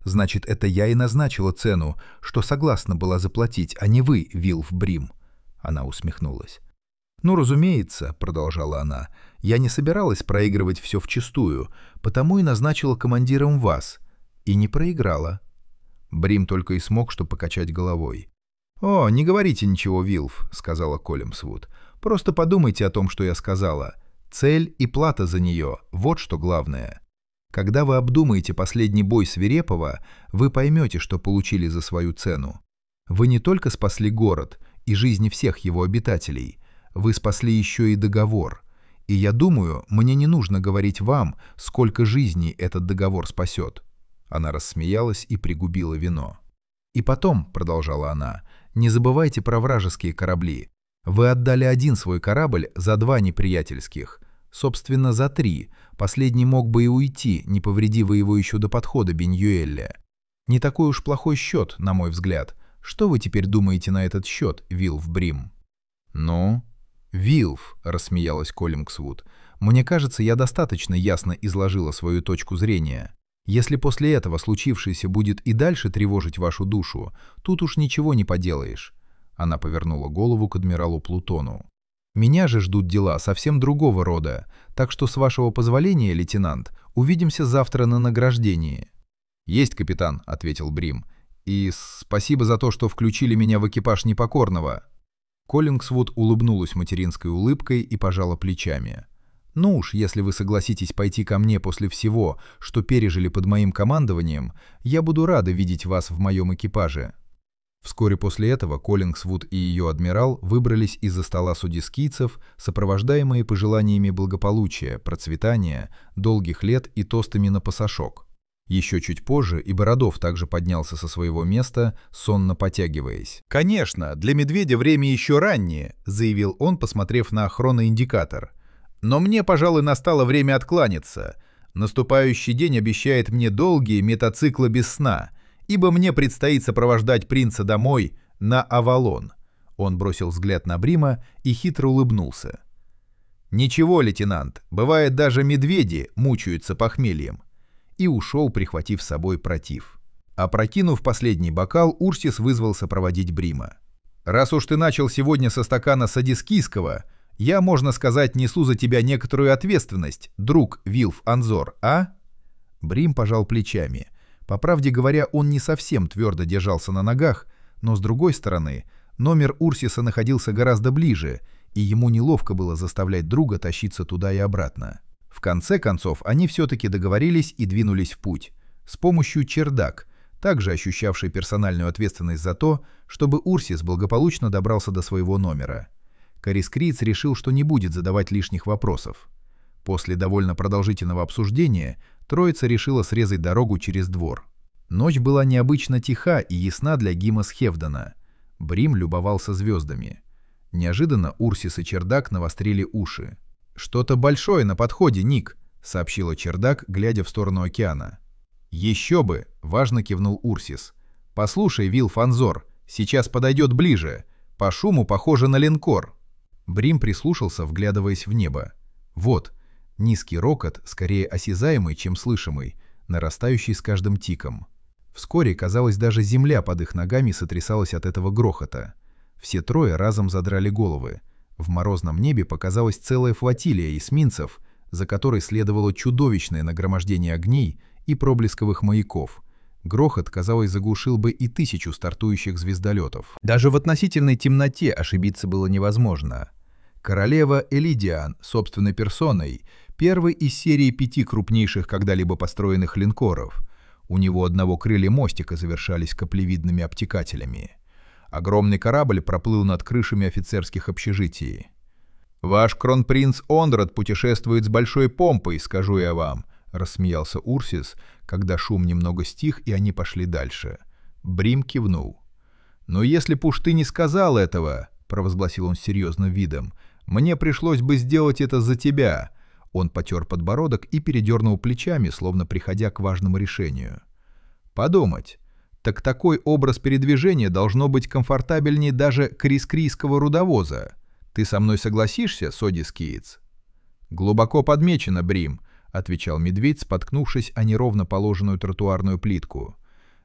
Значит, это я и назначила цену, что согласна была заплатить, а не вы, Вилф Брим». Она усмехнулась. «Ну, разумеется», — продолжала она, — «я не собиралась проигрывать все вчистую, потому и назначила командиром вас. И не проиграла». Брим только и смог что покачать головой. «О, не говорите ничего, Вилф», — сказала Коллимсвуд. «Просто подумайте о том, что я сказала. Цель и плата за нее — вот что главное. Когда вы обдумаете последний бой Свирепого, вы поймете, что получили за свою цену. Вы не только спасли город и жизни всех его обитателей, вы спасли еще и договор. И я думаю, мне не нужно говорить вам, сколько жизней этот договор спасет». Она рассмеялась и пригубила вино. «И потом», — продолжала она, — «не забывайте про вражеские корабли. Вы отдали один свой корабль за 2 неприятельских. Собственно, за 3. Последний мог бы и уйти, не повредив его еще до подхода Беньюэля. Не такой уж плохой счет, на мой взгляд. Что вы теперь думаете на этот счет, Вилф Брим?» «Ну?» «Вилф», — рассмеялась Коллингсвуд, — «мне кажется, я достаточно ясно изложила свою точку зрения. Если после этого случившееся будет и дальше тревожить вашу душу, тут уж ничего не поделаешь». Она повернула голову к адмиралу Плутону. «Меня же ждут дела совсем другого рода, так что, с вашего позволения, лейтенант, увидимся завтра на награждении». «Есть, капитан», — ответил Брим. «И спасибо за то, что включили меня в экипаж Непокорного». Коллингсвуд улыбнулась материнской улыбкой и пожала плечами. «Ну уж, если вы согласитесь пойти ко мне после всего, что пережили под моим командованием, я буду рада видеть вас в моем экипаже». Вскоре после этого Коллингсвуд и ее адмирал выбрались из-за стола судискийцев, сопровождаемые пожеланиями благополучия, процветания, долгих лет и тостами на пасашок. Еще чуть позже и Бородов также поднялся со своего места, сонно потягиваясь. «Конечно, для медведя время еще раннее», — заявил он, посмотрев на хроноиндикатор. «Но мне, пожалуй, настало время откланяться. Наступающий день обещает мне долгие мотоциклы без сна, ибо мне предстоит сопровождать принца домой на Авалон». Он бросил взгляд на Брима и хитро улыбнулся. «Ничего, лейтенант, бывает, даже медведи мучаются похмельем». И ушел, прихватив с собой против. Опрокинув последний бокал, Урсис вызвался проводить Брима. «Раз уж ты начал сегодня со стакана садискийского, я, можно сказать, несу за тебя некоторую ответственность, друг Вилф Анзор, а?» Брим пожал плечами. По правде говоря, он не совсем твердо держался на ногах, но, с другой стороны, номер Урсиса находился гораздо ближе, и ему неловко было заставлять друга тащиться туда и обратно. В конце концов, они все-таки договорились и двинулись в путь. С помощью чердак, также ощущавший персональную ответственность за то, чтобы Урсис благополучно добрался до своего номера. Корискриец решил, что не будет задавать лишних вопросов. После довольно продолжительного обсуждения троица решила срезать дорогу через двор. Ночь была необычно тиха и ясна для Гимас Хевдена. Брим любовался звездами. Неожиданно Урсис и чердак навострили уши. «Что-то большое на подходе, Ник», — сообщила чердак, глядя в сторону океана. «Еще бы», — важно кивнул Урсис. «Послушай, Вилф Анзор, сейчас подойдет ближе. По шуму похоже на линкор». Брим прислушался, вглядываясь в небо. Вот, низкий рокот, скорее осязаемый, чем слышимый, нарастающий с каждым тиком. Вскоре, казалось, даже земля под их ногами сотрясалась от этого грохота. Все трое разом задрали головы. В морозном небе показалась целая флотилия эсминцев, за которой следовало чудовищное нагромождение огней и проблесковых маяков. Грохот, казалось, заглушил бы и 1000 стартующих звездолетов. Даже в относительной темноте ошибиться было невозможно. Королева Элидиан, собственной персоной, первый из серии 5 крупнейших когда-либо построенных линкоров. У него одного крылья мостика завершались каплевидными обтекателями. Огромный корабль проплыл над крышами офицерских общежитий. «Ваш кронпринц Ондрад путешествует с большой помпой, скажу я вам», — рассмеялся Урсис, когда шум немного стих, и они пошли дальше. Брим кивнул. «Но если б уж ты не сказал этого», — провозгласил он с серьезным видом, — «мне пришлось бы сделать это за тебя». Он потер подбородок и передернул плечами, словно приходя к важному решению. «Подумать. Так такой образ передвижения должно быть комфортабельнее даже корискрийского рудовоза. Ты со мной согласишься, содискиец?» «Глубоко подмечено, Брим», — отвечал медведь, споткнувшись о неровно положенную тротуарную плитку.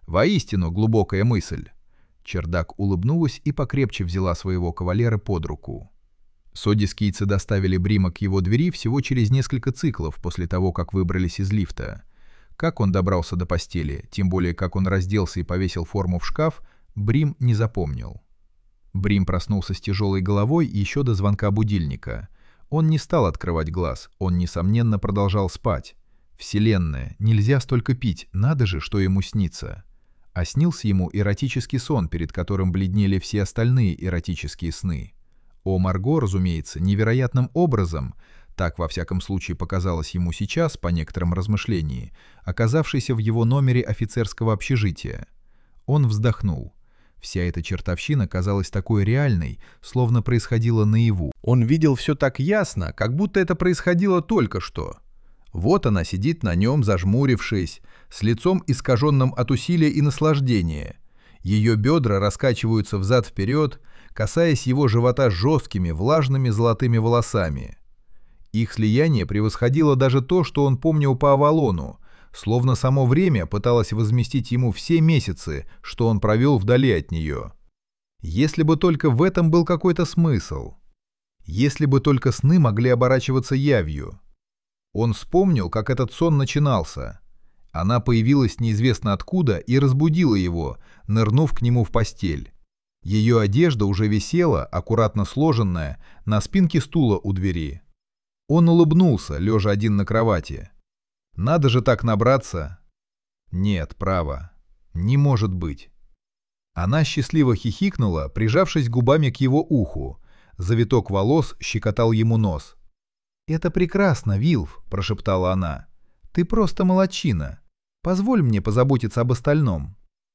Воистину глубокая мысль». Чердак улыбнулась и покрепче взяла своего кавалера под руку. Содискийцы доставили Брима к его двери всего через несколько циклов после того, как выбрались из лифта. Как он добрался до постели, тем более как он разделся и повесил форму в шкаф, Брим не запомнил. Брим проснулся с тяжелой головой еще до звонка будильника. Он не стал открывать глаз, он, несомненно, продолжал спать. Вселенная, нельзя столько пить, надо же, что ему снится. А снился ему эротический сон, перед которым бледнели все остальные эротические сны. О Марго, разумеется, невероятным образом, так во всяком случае показалось ему сейчас, по некоторым размышлениям, оказавшейся в его номере офицерского общежития. Он вздохнул. Вся эта чертовщина казалась такой реальной, словно происходила наяву. Он видел все так ясно, как будто это происходило только что. Вот она сидит на нем, зажмурившись, с лицом искаженным от усилия и наслаждения. Ее бедра раскачиваются взад-вперед, касаясь его живота жесткими, влажными золотыми волосами. Их слияние превосходило даже то, что он помнил по Авалону, словно само время пыталось возместить ему все месяцы, что он провел вдали от нее. Если бы только в этом был какой-то смысл. Если бы только сны могли оборачиваться явью. Он вспомнил, как этот сон начинался. Она появилась неизвестно откуда и разбудила его, нырнув к нему в постель. Ее одежда уже висела, аккуратно сложенная, на спинке стула у двери. Он улыбнулся, лежа один на кровати. Надо же так набраться. Нет, право. Не может быть. Она счастливо хихикнула, прижавшись губами к его уху. Завиток волос щекотал ему нос. «Это прекрасно, Вилф», — прошептала она. «Ты просто молодчина. Позволь мне позаботиться об остальном».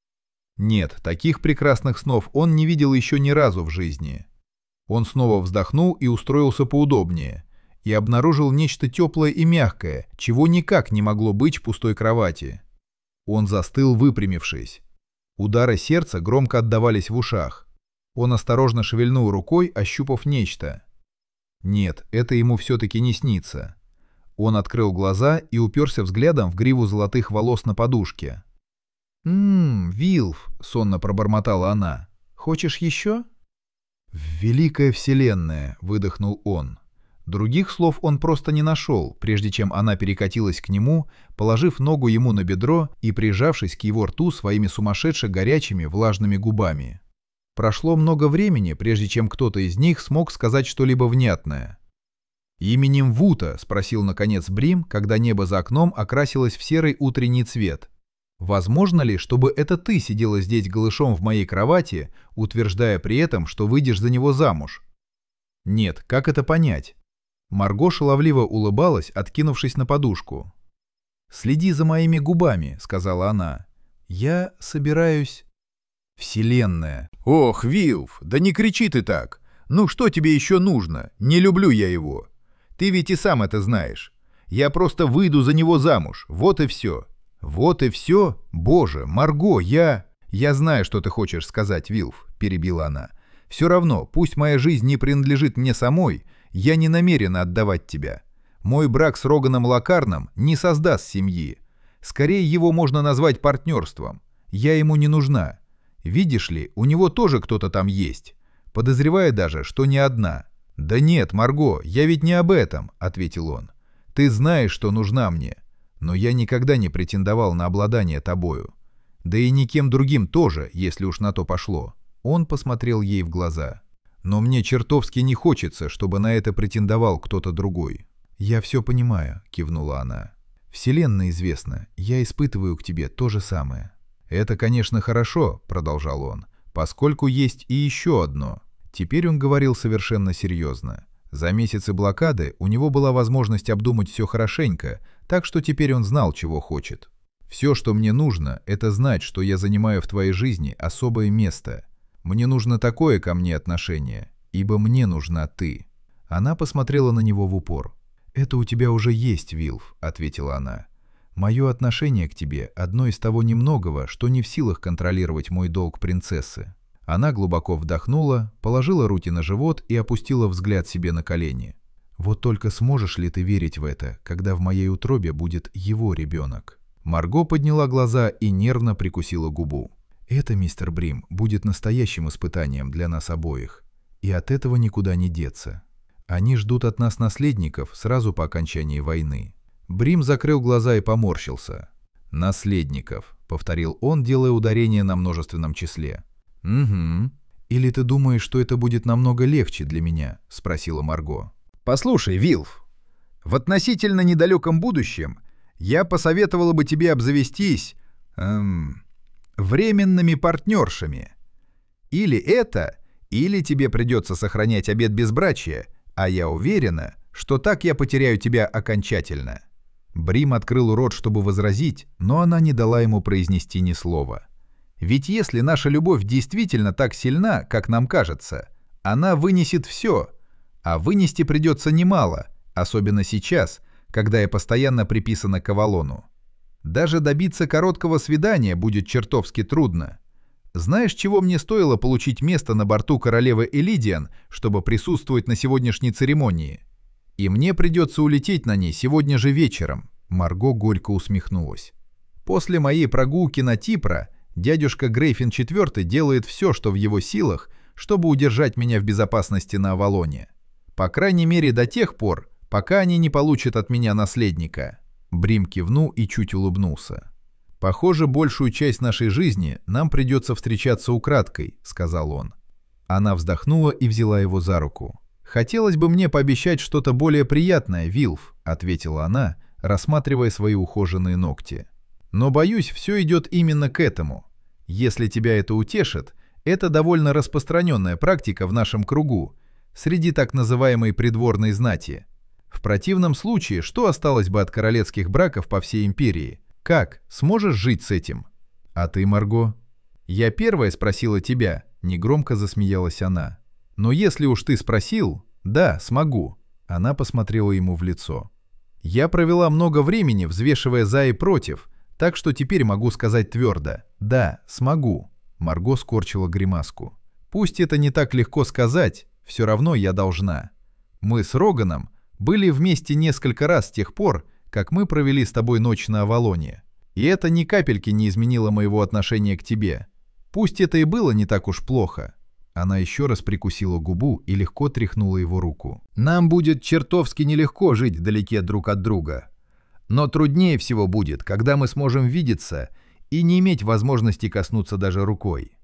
Нет, таких прекрасных снов он не видел еще ни разу в жизни. Он снова вздохнул и устроился поудобнее, и обнаружил нечто теплое и мягкое, чего никак не могло быть в пустой кровати. Он застыл, выпрямившись. Удары сердца громко отдавались в ушах. Он осторожно шевельнул рукой, ощупав нечто. Нет, это ему все-таки не снится. Он открыл глаза и уперся взглядом в гриву золотых волос на подушке. Вилф», — сонно пробормотала она, — «хочешь еще?» «Великая вселенная», — выдохнул он. Других слов он просто не нашел, прежде чем она перекатилась к нему, положив ногу ему на бедро и прижавшись к его рту своими сумасшедше горячими влажными губами. Прошло много времени, прежде чем кто-то из них смог сказать что-либо внятное. «Именем Вута?» — спросил наконец Брим, когда небо за окном окрасилось в серый утренний цвет. «Возможно ли, чтобы это ты сидела здесь голышом в моей кровати, утверждая при этом, что выйдешь за него замуж?» «Нет, как это понять?» Марго шаловливо улыбалась, откинувшись на подушку. «Следи за моими губами», — сказала она. «Я собираюсь...» «Вселенная!» «Ох, Вилф, да не кричи ты так! Ну что тебе еще нужно? Не люблю я его. Ты ведь и сам это знаешь. Я просто выйду за него замуж, вот и все». «Вот и все? Боже, Марго, я знаю, что ты хочешь сказать, Вилф», — перебила она. «Все равно, пусть моя жизнь не принадлежит мне самой, я не намерена отдавать тебя. Мой брак с Роганом Лакарном не создаст семьи. Скорее его можно назвать партнерством. Я ему не нужна. Видишь ли, у него тоже кто-то там есть. Подозреваю даже, что не одна». «Да нет, Марго, я ведь не об этом», — ответил он. «Ты знаешь, что нужна мне. Но я никогда не претендовал на обладание тобою. Да и никем другим тоже, если уж на то пошло». Он посмотрел ей в глаза. «Но мне чертовски не хочется, чтобы на это претендовал кто-то другой». «Я все понимаю», — кивнула она. «Вселенная известна, я испытываю к тебе то же самое». «Это, конечно, хорошо», — продолжал он, «поскольку есть и еще одно». Теперь он говорил совершенно серьезно. За месяцы блокады у него была возможность обдумать все хорошенько, так что теперь он знал, чего хочет. «Все, что мне нужно, это знать, что я занимаю в твоей жизни особое место. Мне нужно такое ко мне отношение, ибо мне нужна ты». Она посмотрела на него в упор. «Это у тебя уже есть, Вилф», — ответила она. «Мое отношение к тебе одно из того немногого, что не в силах контролировать мой долг принцессы». Она глубоко вдохнула, положила руки на живот и опустила взгляд себе на колени. «Вот только сможешь ли ты верить в это, когда в моей утробе будет его ребенок?» Марго подняла глаза и нервно прикусила губу. «Это, мистер Брим, будет настоящим испытанием для нас обоих. И от этого никуда не деться. Они ждут от нас наследников сразу по окончании войны». Брим закрыл глаза и поморщился. «Наследников», — повторил он, делая ударение на множественном числе. «Угу. Или ты думаешь, что это будет намного легче для меня?» — спросила Марго. «Послушай, Вилф, в относительно недалеком будущем я посоветовала бы тебе обзавестись временными партнершами. Или это, или тебе придется сохранять обет безбрачия, а я уверена, что так я потеряю тебя окончательно». Брим открыл рот, чтобы возразить, но она не дала ему произнести ни слова. «Ведь если наша любовь действительно так сильна, как нам кажется, она вынесет все, а вынести придется немало, особенно сейчас, когда я постоянно приписана к Авалону. Даже добиться короткого свидания будет чертовски трудно. Знаешь, чего мне стоило получить место на борту королевы Элидиан, чтобы присутствовать на сегодняшней церемонии? И мне придется улететь на ней сегодня же вечером». Марго горько усмехнулась. «После моей прогулки на Типра дядюшка Грейфин IV делает все, что в его силах, чтобы удержать меня в безопасности на Авалоне. По крайней мере до тех пор, пока они не получат от меня наследника». Брим кивнул и чуть улыбнулся. «Похоже, большую часть нашей жизни нам придется встречаться украдкой», — сказал он. Она вздохнула и взяла его за руку. «Хотелось бы мне пообещать что-то более приятное, Вилф», — ответила она, рассматривая свои ухоженные ногти. «Но, боюсь, все идет именно к этому. Если тебя это утешит, это довольно распространенная практика в нашем кругу, среди так называемой придворной знати. В противном случае, что осталось бы от королевских браков по всей империи? Как? Сможешь жить с этим?» «А ты, Марго?» «Я первая спросила тебя», — негромко засмеялась она. «Но если уж ты спросил, да, смогу». Она посмотрела ему в лицо. «Я провела много времени, взвешивая за и против, так что теперь могу сказать твердо: да, смогу». Марго скорчила гримаску. «Пусть это не так легко сказать, все равно я должна. Мы с Роганом были вместе несколько раз с тех пор, как мы провели с тобой ночь на Авалоне. И это ни капельки не изменило моего отношения к тебе. Пусть это и было не так уж плохо». Она еще раз прикусила губу и легко тряхнула его руку. «Нам будет чертовски нелегко жить вдалеке друг от друга. Но труднее всего будет, когда мы сможем видеться и не иметь возможности коснуться даже рукой».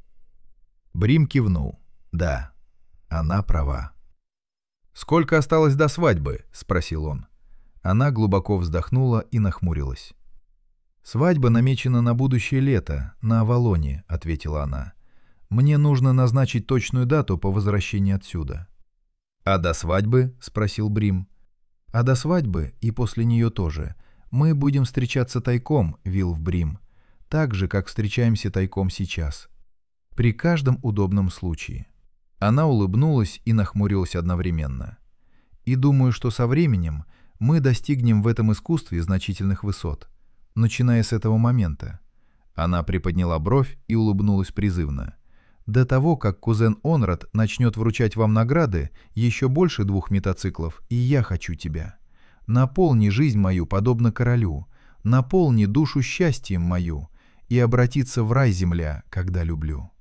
Брим кивнул. «Да, она права». «Сколько осталось до свадьбы?» — спросил он. Она глубоко вздохнула и нахмурилась. «Свадьба намечена на будущее лето, на Авалоне», — ответила она. «Мне нужно назначить точную дату по возвращении отсюда». «А до свадьбы?» — спросил Брим. «А до свадьбы и после нее тоже. Мы будем встречаться тайком, Вилф Брим, так же, как встречаемся тайком сейчас. При каждом удобном случае». Она улыбнулась и нахмурилась одновременно. «И думаю, что со временем мы достигнем в этом искусстве значительных высот, начиная с этого момента». Она приподняла бровь и улыбнулась призывно. «До того, как кузен Онрад начнет вручать вам награды, еще больше 2 мотоциклов, и я хочу тебя. Наполни жизнь мою, подобно королю, наполни душу счастьем мою, и обратиться в рай земля, когда люблю».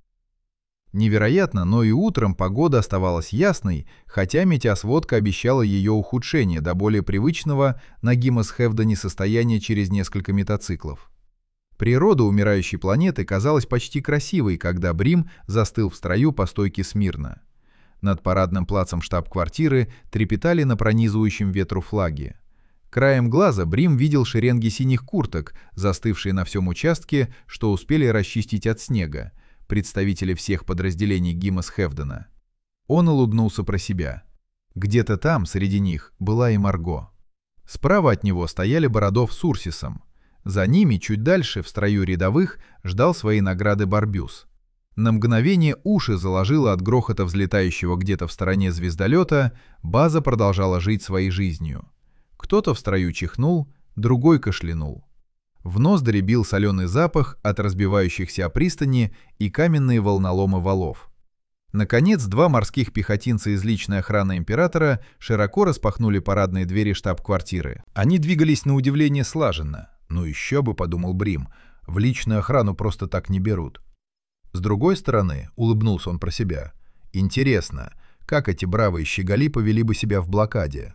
Невероятно, но и утром погода оставалась ясной, хотя метеосводка обещала ее ухудшение до более привычного на Гиммас-Хевдоне состояния через несколько мотоциклов. Природа умирающей планеты казалась почти красивой, когда Брим застыл в строю по стойке смирно. Над парадным плацем штаб-квартиры трепетали на пронизывающем ветру флаги. Краем глаза Брим видел шеренги синих курток, застывшие на всем участке, что успели расчистить от снега, представители всех подразделений Гиммас-Хевдона. Он улыбнулся про себя. Где-то там, среди них, была и Марго. Справа от него стояли Бородов с Урсисом. За ними, чуть дальше, в строю рядовых, ждал своей награды Барбюс. На мгновение уши заложило от грохота взлетающего где-то в стороне звездолета, база продолжала жить своей жизнью. Кто-то в строю чихнул, другой кашлянул. В ноздри бил соленый запах от разбивающихся о пристани и каменные волноломы валов. Наконец, 2 морских пехотинца из личной охраны императора широко распахнули парадные двери штаб-квартиры. Они двигались на удивление слаженно. «Ну еще бы», — подумал Брим, — «в личную охрану просто так не берут». С другой стороны, улыбнулся он про себя, интересно, как эти бравые щеголи повели бы себя в блокаде.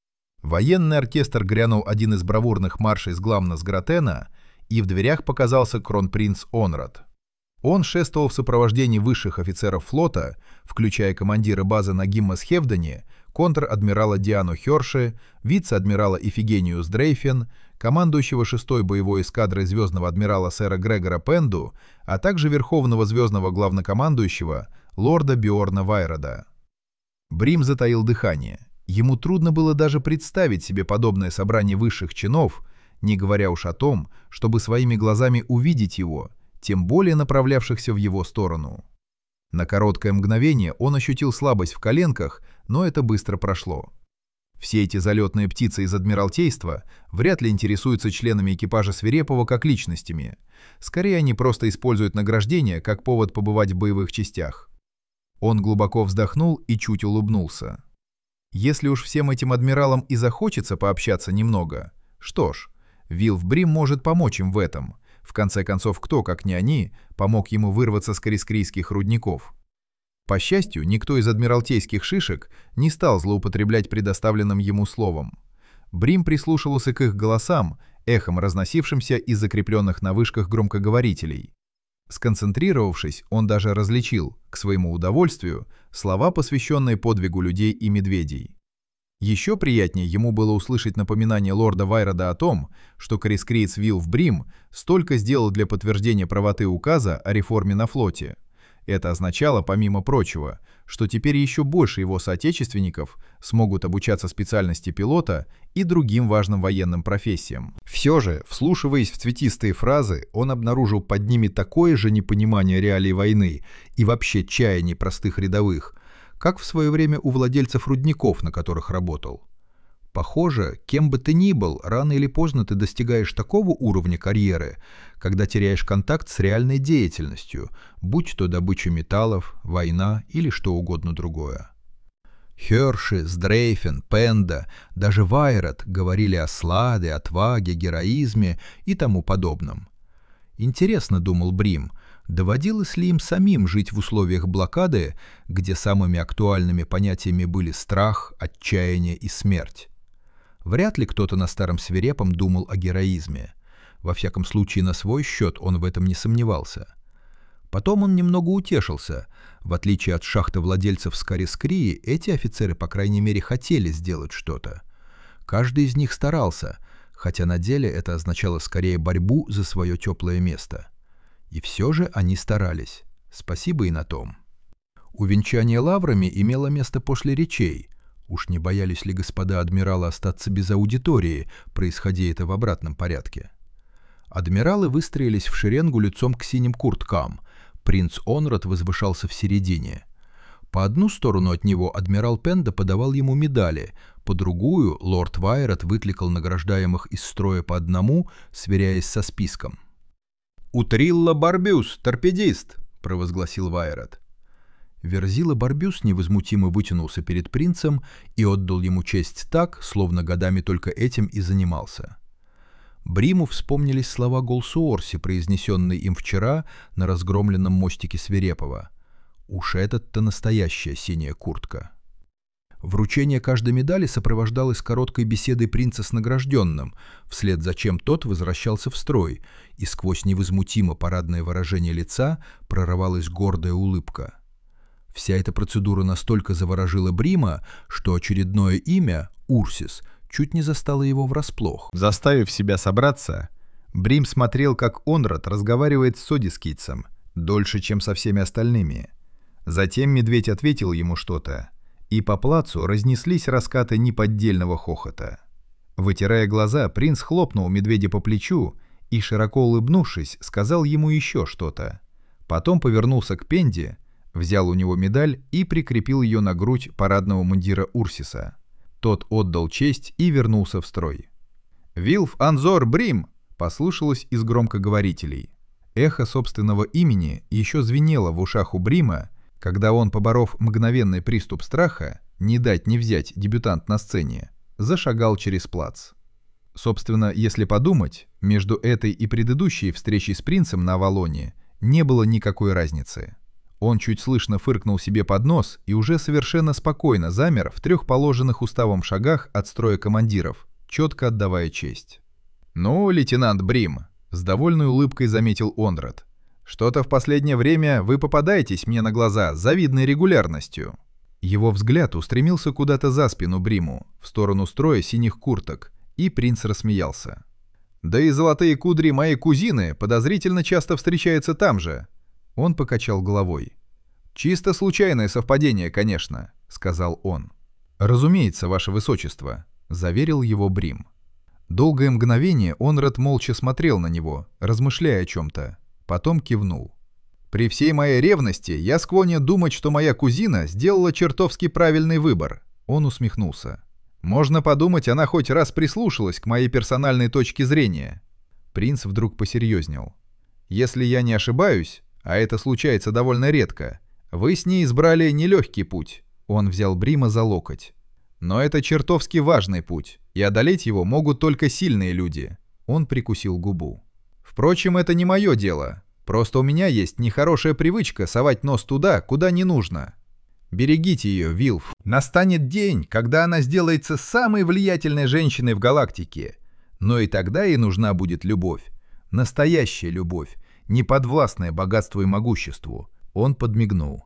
Военный оркестр грянул один из бравурных маршей с Гламнас-Гратена, и в дверях показался кронпринц Онрад. Он шествовал в сопровождении высших офицеров флота, включая командира базы на Гиммас-Хевдене, контр-адмирала Диану Херши, вице-адмирала Ифигениус Дрейфен, командующего 6-й боевой эскадрой звездного адмирала сэра Грегора Пенду, а также верховного звездного главнокомандующего лорда Бьорна Вайрода. Брим затаил дыхание. Ему трудно было даже представить себе подобное собрание высших чинов, не говоря уж о том, чтобы своими глазами увидеть его, тем более направлявшихся в его сторону. На короткое мгновение он ощутил слабость в коленках, но это быстро прошло. Все эти залетные птицы из Адмиралтейства вряд ли интересуются членами экипажа Свирепого как личностями. Скорее, они просто используют награждение как повод побывать в боевых частях. Он глубоко вздохнул и чуть улыбнулся. Если уж всем этим адмиралам и захочется пообщаться немного, что ж, Вилф Брим может помочь им в этом. В конце концов, кто, как не они, помог ему вырваться с корискрийских рудников? По счастью, никто из адмиралтейских шишек не стал злоупотреблять предоставленным ему словом. Брим прислушивался к их голосам, эхом разносившимся из закрепленных на вышках громкоговорителей. Сконцентрировавшись, он даже различил, к своему удовольствию, слова, посвященные подвигу людей и медведей. Еще приятнее ему было услышать напоминание лорда Вайрода о том, что корискриец Вилф Брим столько сделал для подтверждения правоты указа о реформе на флоте. Это означало, помимо прочего, что теперь еще больше его соотечественников смогут обучаться специальности пилота и другим важным военным профессиям. Все же, вслушиваясь в цветистые фразы, он обнаружил под ними такое же непонимание реалий войны и вообще чаяний простых рядовых, как в свое время у владельцев рудников, на которых работал. Похоже, кем бы ты ни был, рано или поздно ты достигаешь такого уровня карьеры, когда теряешь контакт с реальной деятельностью, будь то добыча металлов, война или что угодно другое. Херши, Сдрейфен, Пенда, даже Вайрод говорили о сладе, отваге, героизме и тому подобном. Интересно, думал Брим, доводилось ли им самим жить в условиях блокады, где самыми актуальными понятиями были страх, отчаяние и смерть? Вряд ли кто-то на Старом Свирепом думал о героизме. Во всяком случае, на свой счет он в этом не сомневался. Потом он немного утешился. В отличие от шахтовладельцев с Корискрии, эти офицеры, по крайней мере, хотели сделать что-то. Каждый из них старался, хотя на деле это означало скорее борьбу за свое теплое место. И все же они старались. Спасибо и на том. Увенчание лаврами имело место после речей. Уж не боялись ли господа адмиралы остаться без аудитории, происходя это в обратном порядке? Адмиралы выстроились в шеренгу лицом к синим курткам. Принц Онрад возвышался в середине. По одну сторону от него адмирал Пенда подавал ему медали, по другую лорд Вайрод выкликал награждаемых из строя по одному, сверяясь со списком. «Утрилла Барбюс, торпедист!» — провозгласил Вайрод. Верзила Барбюс невозмутимо вытянулся перед принцем и отдал ему честь так, словно годами только этим и занимался. Бриму вспомнились слова Голсуорси, произнесенные им вчера на разгромленном мостике Свирепого. Уж этот-то настоящая синяя куртка. Вручение каждой медали сопровождалось короткой беседой принца с награжденным, вслед за чем тот возвращался в строй, и сквозь невозмутимо парадное выражение лица прорывалась гордая улыбка. Вся эта процедура настолько заворожила Брима, что очередное имя, Урсис, чуть не застало его врасплох. Заставив себя собраться, Брим смотрел, как Онрад разговаривает с Одискийцем, дольше, чем со всеми остальными. Затем медведь ответил ему что-то, и по плацу разнеслись раскаты неподдельного хохота. Вытирая глаза, принц хлопнул медведя по плечу и, широко улыбнувшись, сказал ему еще что-то. Потом повернулся к Пенде, взял у него медаль и прикрепил ее на грудь парадного мундира Урсиса. Тот отдал честь и вернулся в строй. «Вилф Анзор Брим!» — послышалось из громкоговорителей. Эхо собственного имени еще звенело в ушах у Брима, когда он, поборов мгновенный приступ страха, не дать не взять дебютант на сцене, зашагал через плац. Собственно, если подумать, между этой и предыдущей встречей с принцем на Авалоне не было никакой разницы. Он чуть слышно фыркнул себе под нос и уже совершенно спокойно замер в 3 положенных уставом шагах от строя командиров, четко отдавая честь. «Ну, лейтенант Брим», — с довольной улыбкой заметил Онрад, — «что-то в последнее время вы попадаетесь мне на глаза с завидной регулярностью». Его взгляд устремился куда-то за спину Бриму, в сторону строя синих курток, и принц рассмеялся. «Да и золотые кудри моей кузины подозрительно часто встречаются там же». Он покачал головой. «Чисто случайное совпадение, конечно», — сказал он. «Разумеется, ваше высочество», — заверил его Брим. Долгое мгновение Онрад молча смотрел на него, размышляя о чем-то. Потом кивнул. «При всей моей ревности я склонен думать, что моя кузина сделала чертовски правильный выбор», — он усмехнулся. «Можно подумать, она хоть раз прислушалась к моей персональной точке зрения». Принц вдруг посерьезнел. «Если я не ошибаюсь, а это случается довольно редко, вы с ней избрали нелегкий путь». Он взял Брима за локоть. «Но это чертовски важный путь, и одолеть его могут только сильные люди». Он прикусил губу. «Впрочем, это не мое дело. Просто у меня есть нехорошая привычка совать нос туда, куда не нужно. Берегите ее, Вилф. Настанет день, когда она сделается самой влиятельной женщиной в галактике. Но и тогда ей нужна будет любовь. Настоящая любовь, не подвластная богатству и могуществу». Он подмигнул.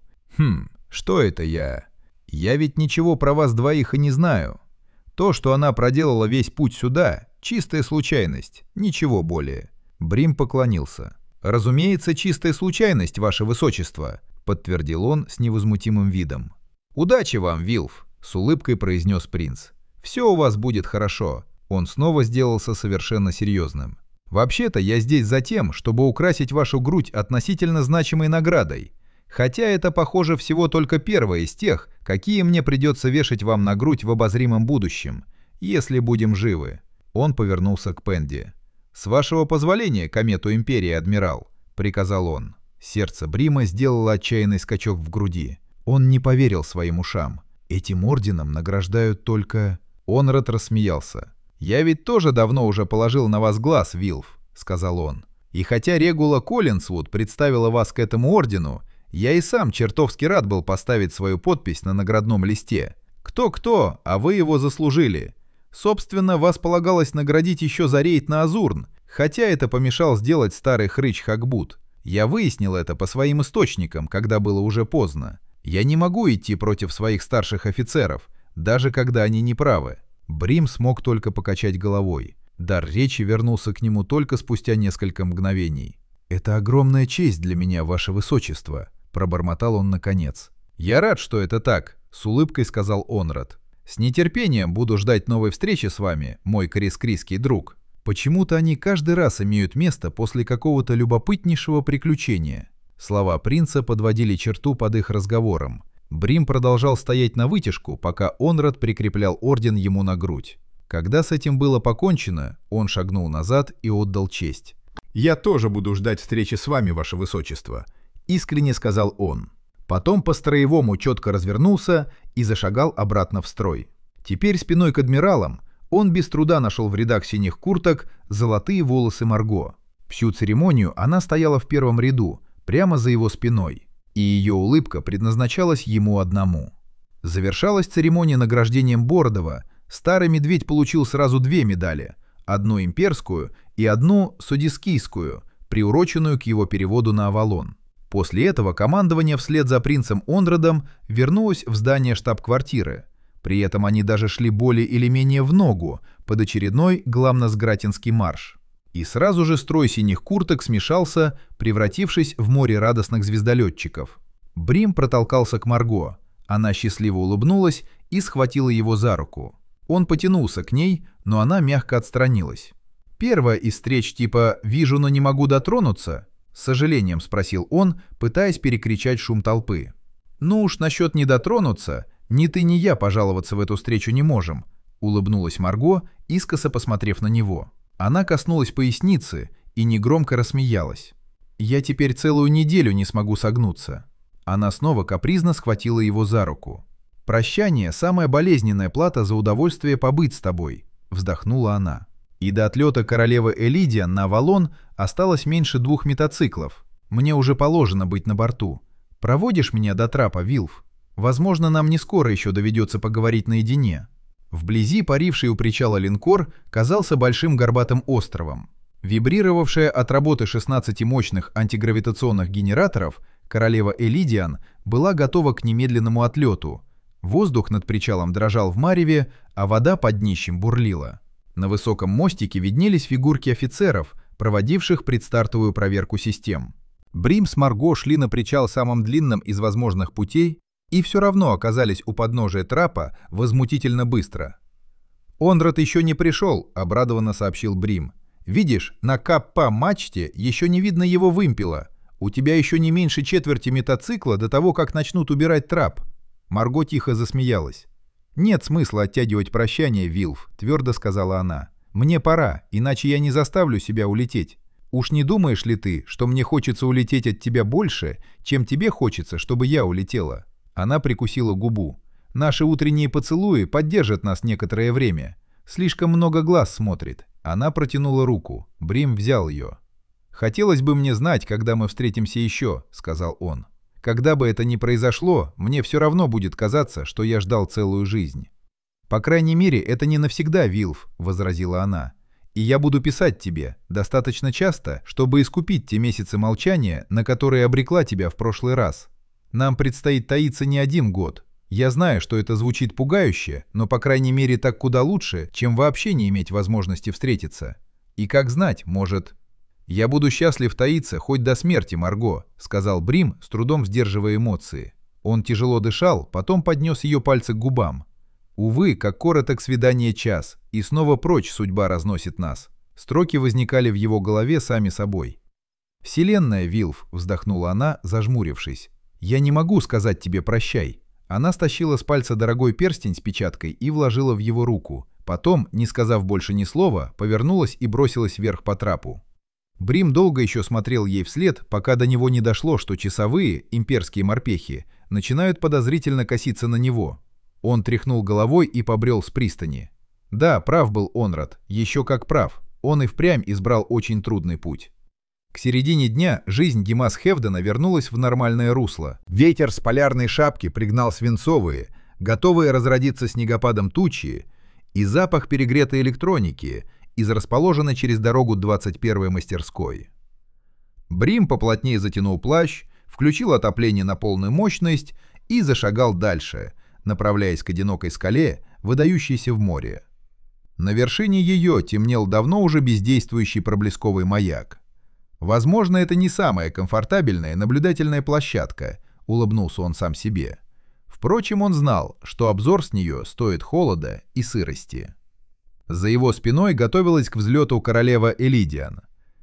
Что это я? Я ведь ничего про вас двоих и не знаю. То, что она проделала весь путь сюда, чистая случайность, ничего более». Брим поклонился. «Разумеется, чистая случайность, ваше высочество», — подтвердил он с невозмутимым видом. «Удачи вам, Вилф», — с улыбкой произнес принц. «Все у вас будет хорошо». Он снова сделался совершенно серьезным. «Вообще-то я здесь за тем, чтобы украсить вашу грудь относительно значимой наградой. Хотя это, похоже, всего только первая из тех, какие мне придется вешать вам на грудь в обозримом будущем, если будем живы». Он повернулся к Пенди. «С вашего позволения, комету Империи, адмирал», — приказал он. Сердце Брима сделало отчаянный скачок в груди. Он не поверил своим ушам. Этим орденом награждают только... Онрад рассмеялся. «Я ведь тоже давно уже положил на вас глаз, Вилф», — сказал он. «И хотя Регула Коллинсвуд представила вас к этому ордену, я и сам чертовски рад был поставить свою подпись на наградном листе. Кто-кто, а вы его заслужили. Собственно, вас полагалось наградить еще за рейд на Азурн, хотя это помешал сделать старый хрыч Хакбут. Я выяснил это по своим источникам, когда было уже поздно. Я не могу идти против своих старших офицеров, даже когда они не правы». Брим смог только покачать головой. Дар речи вернулся к нему только спустя несколько мгновений. «Это огромная честь для меня, ваше высочество», — пробормотал он наконец. «Я рад, что это так», — с улыбкой сказал Онрад. «С нетерпением буду ждать новой встречи с вами, мой корискрийский друг». Почему-то они каждый раз имеют место после какого-то любопытнейшего приключения. Слова принца подводили черту под их разговором. Брим продолжал стоять навытяжку, пока Онрад прикреплял орден ему на грудь. Когда с этим было покончено, он шагнул назад и отдал честь. «Я тоже буду ждать встречи с вами, ваше высочество», — искренне сказал он. Потом по-строевому четко развернулся и зашагал обратно в строй. Теперь спиной к адмиралам он без труда нашел в рядах синих курток золотые волосы Марго. Всю церемонию она стояла в первом ряду, прямо за его спиной, и ее улыбка предназначалась ему одному. Завершалась церемония награждением Бородова. Старый медведь получил сразу 2 медали, одну имперскую и одну судискийскую, приуроченную к его переводу на Авалон. После этого командование вслед за принцем Онрадом вернулось в здание штаб-квартиры. При этом они даже шли более или менее в ногу под очередной Гламносгратинский марш. И сразу же строй синих курток смешался, превратившись в море радостных звездолетчиков. Брим протолкался к Марго. Она счастливо улыбнулась и схватила его за руку. Он потянулся к ней, но она мягко отстранилась. «Первая из встреч типа «вижу, но не могу дотронуться»?» — с сожалением спросил он, пытаясь перекричать шум толпы. «Ну уж насчет «не дотронуться», ни ты, ни я пожаловаться в эту встречу не можем», — улыбнулась Марго, искоса посмотрев на него. Она коснулась поясницы и негромко рассмеялась. «Я теперь целую неделю не смогу согнуться». Она снова капризно схватила его за руку. «Прощание — самая болезненная плата за удовольствие побыть с тобой», — вздохнула она. И до отлета королевы Элидиан на Авалон осталось меньше 2 метациклов. Мне уже положено быть на борту. Проводишь меня до трапа, Вилф? Возможно, нам не скоро еще доведется поговорить наедине». Вблизи паривший у причала линкор казался большим горбатым островом. Вибрировавшая от работы 16 мощных антигравитационных генераторов, королева Элидиан была готова к немедленному отлету. Воздух над причалом дрожал в мареве, а вода под днищем бурлила. На высоком мостике виднелись фигурки офицеров, проводивших предстартовую проверку систем. Брим с Марго шли на причал самым длинным из возможных путей и все равно оказались у подножия трапа возмутительно быстро. «Онрад еще не пришел», — обрадованно сообщил Брим. «Видишь, на Каппа-мачте еще не видно его вымпела. У тебя еще не меньше четверти метацикла до того, как начнут убирать трап». Марго тихо засмеялась. «Нет смысла оттягивать прощание, Вилф», — твердо сказала она. «Мне пора, иначе я не заставлю себя улететь. Уж не думаешь ли ты, что мне хочется улететь от тебя больше, чем тебе хочется, чтобы я улетела?» Она прикусила губу. «Наши утренние поцелуи поддержат нас некоторое время. Слишком много глаз смотрит». Она протянула руку. Брим взял ее. «Хотелось бы мне знать, когда мы встретимся еще», — сказал он. «Когда бы это ни произошло, мне все равно будет казаться, что я ждал целую жизнь». «По крайней мере, это не навсегда, Вилф», — возразила она. «И я буду писать тебе достаточно часто, чтобы искупить те месяцы молчания, на которые обрекла тебя в прошлый раз. Нам предстоит таиться не 1 год. Я знаю, что это звучит пугающе, но по крайней мере так куда лучше, чем вообще не иметь возможности встретиться. И как знать, может...» «Я буду счастлив таиться хоть до смерти, Марго», — сказал Брим, с трудом сдерживая эмоции. Он тяжело дышал, потом поднес ее пальцы к губам. «Увы, как короток свидание час, и снова прочь судьба разносит нас». Строки возникали в его голове сами собой. «Вселенная, Вилф», — вздохнула она, зажмурившись. «Я не могу сказать тебе прощай». Она стащила с пальца дорогой перстень с печаткой и вложила в его руку. Потом, не сказав больше ни слова, повернулась и бросилась вверх по трапу. Брим долго еще смотрел ей вслед, пока до него не дошло, что часовые, имперские морпехи, начинают подозрительно коситься на него. Он тряхнул головой и побрел с пристани. Да, прав был Онрад, еще как прав. Он и впрямь избрал очень трудный путь. К середине дня жизнь Димас Хевдена вернулась в нормальное русло. Ветер с полярной шапки пригнал свинцовые, готовые разродиться снегопадом тучи, и запах перегретой электроники из расположенной через дорогу 21-й мастерской. Брим поплотнее затянул плащ, включил отопление на полную мощность и зашагал дальше, направляясь к одинокой скале, выдающейся в море. На вершине ее темнел давно уже бездействующий проблесковый маяк. «Возможно, это не самая комфортабельная наблюдательная площадка», — улыбнулся он сам себе. Впрочем, он знал, что обзор с нее стоит холода и сырости. За его спиной готовилась к взлету королева Элидиан.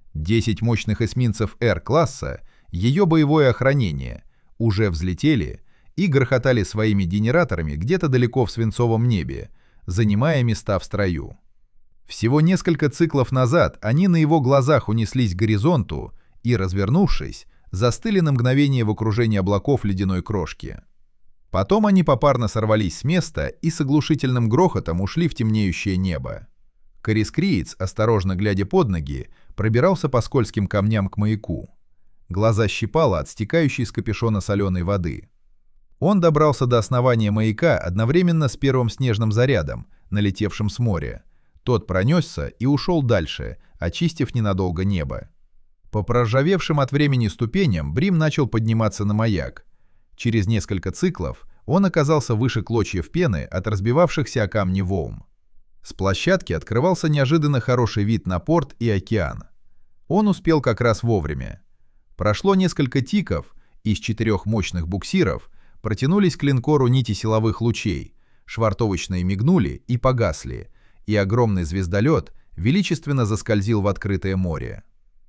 10 мощных эсминцев Р-класса, ее боевое охранение, уже взлетели и грохотали своими генераторами где-то далеко в свинцовом небе, занимая места в строю. Всего несколько циклов назад они на его глазах унеслись к горизонту и, развернувшись, застыли на мгновение в окружении облаков ледяной крошки. Потом они попарно сорвались с места и с оглушительным грохотом ушли в темнеющее небо. Корискриец, осторожно глядя под ноги, пробирался по скользким камням к маяку. Глаза щипало от стекающей с капюшона соленой воды. Он добрался до основания маяка одновременно с первым снежным зарядом, налетевшим с моря. Тот пронесся и ушел дальше, очистив ненадолго небо. По проржавевшим от времени ступеням Брим начал подниматься на маяк. Через несколько циклов он оказался выше клочьев пены от разбивавшихся о камни волн. С площадки открывался неожиданно хороший вид на порт и океан. Он успел как раз вовремя. Прошло несколько тиков, из 4 мощных буксиров протянулись к линкору нити силовых лучей, швартовочные мигнули и погасли, и огромный звездолет величественно заскользил в открытое море.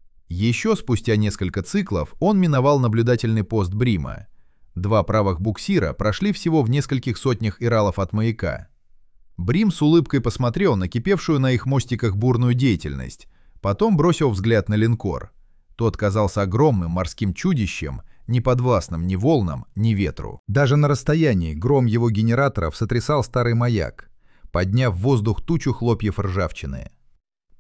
Еще спустя несколько циклов он миновал наблюдательный пост Брима. 2 правых буксира прошли всего в нескольких сотнях иралов от маяка. Брим с улыбкой посмотрел на кипевшую на их мостиках бурную деятельность, потом бросил взгляд на линкор. Тот казался огромным морским чудищем, не подвластным ни волнам, ни ветру. Даже на расстоянии гром его генераторов сотрясал старый маяк, подняв в воздух тучу хлопьев ржавчины.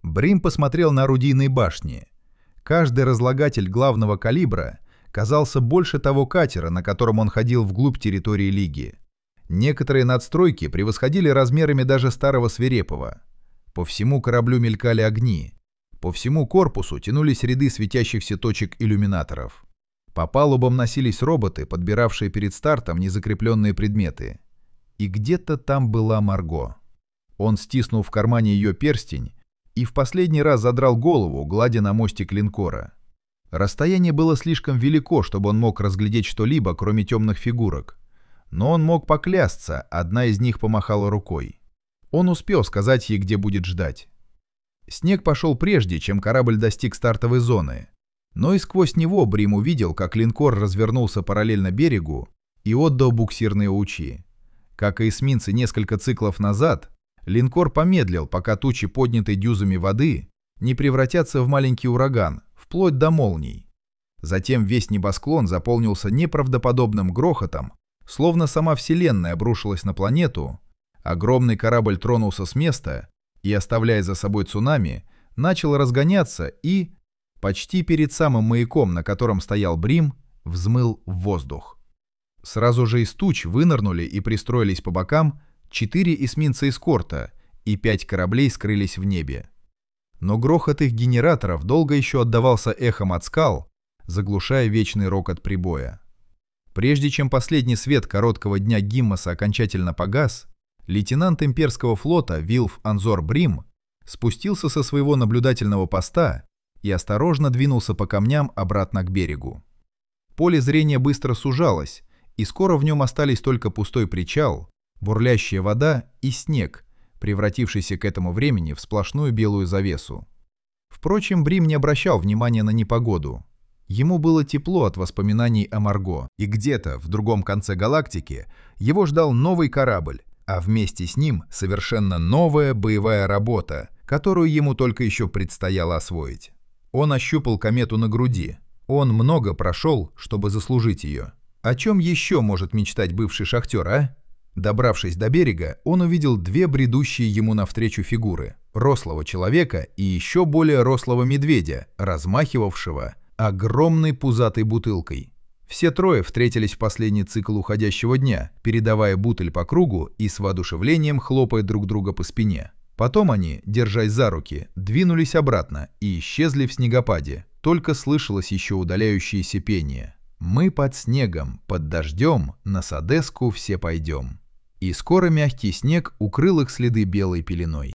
Брим посмотрел на орудийные башни. Каждый разлагатель главного калибра казался больше того катера, на котором он ходил вглубь территории Лиги. Некоторые надстройки превосходили размерами даже старого Свирепого. По всему кораблю мелькали огни. По всему корпусу тянулись ряды светящихся точек иллюминаторов. По палубам носились роботы, подбиравшие перед стартом незакрепленные предметы. И где-то там была Марго. Он стиснул в кармане ее перстень и в последний раз задрал голову, гладя на мостик линкора. Расстояние было слишком велико, чтобы он мог разглядеть что-либо, кроме темных фигурок. Но он мог поклясться, одна из них помахала рукой. Он успел сказать ей, где будет ждать. Снег пошел прежде, чем корабль достиг стартовой зоны. Но и сквозь него Брим увидел, как линкор развернулся параллельно берегу и отдал буксирные лучи. Как и эсминцы несколько циклов назад, линкор помедлил, пока тучи, поднятые дюзами воды, не превратятся в маленький ураган, вплоть до молний. Затем весь небосклон заполнился неправдоподобным грохотом, словно сама Вселенная обрушилась на планету, огромный корабль тронулся с места и, оставляя за собой цунами, начал разгоняться и, почти перед самым маяком, на котором стоял Брим, взмыл в воздух. Сразу же из туч вынырнули и пристроились по бокам 4 эсминца эскорта, и 5 кораблей скрылись в небе. Но грохот их генераторов долго еще отдавался эхом от скал, заглушая вечный рокот прибоя. Прежде чем последний свет короткого дня Гиммоса окончательно погас, лейтенант имперского флота Вилф Анзор Брим спустился со своего наблюдательного поста и осторожно двинулся по камням обратно к берегу. Поле зрения быстро сужалось, и скоро в нем остались только пустой причал, бурлящая вода и снег, превратившийся к этому времени в сплошную белую завесу. Впрочем, Брим не обращал внимания на непогоду. Ему было тепло от воспоминаний о Марго, и где-то в другом конце галактики его ждал новый корабль, а вместе с ним совершенно новая боевая работа, которую ему только еще предстояло освоить. Он ощупал комету на груди. Он много прошел, чтобы заслужить ее. О чем еще может мечтать бывший шахтер, а? Добравшись до берега, он увидел 2 бредущие ему навстречу фигуры – рослого человека и еще более рослого медведя, размахивавшего огромной пузатой бутылкой. Все 3 встретились в последний цикл уходящего дня, передавая бутыль по кругу и с воодушевлением хлопая друг друга по спине. Потом они, держась за руки, двинулись обратно и исчезли в снегопаде. Только слышалось еще удаляющееся пение. «Мы под снегом, под дождем, на Содеску все пойдем». И скоро мягкий снег укрыл их следы белой пеленой.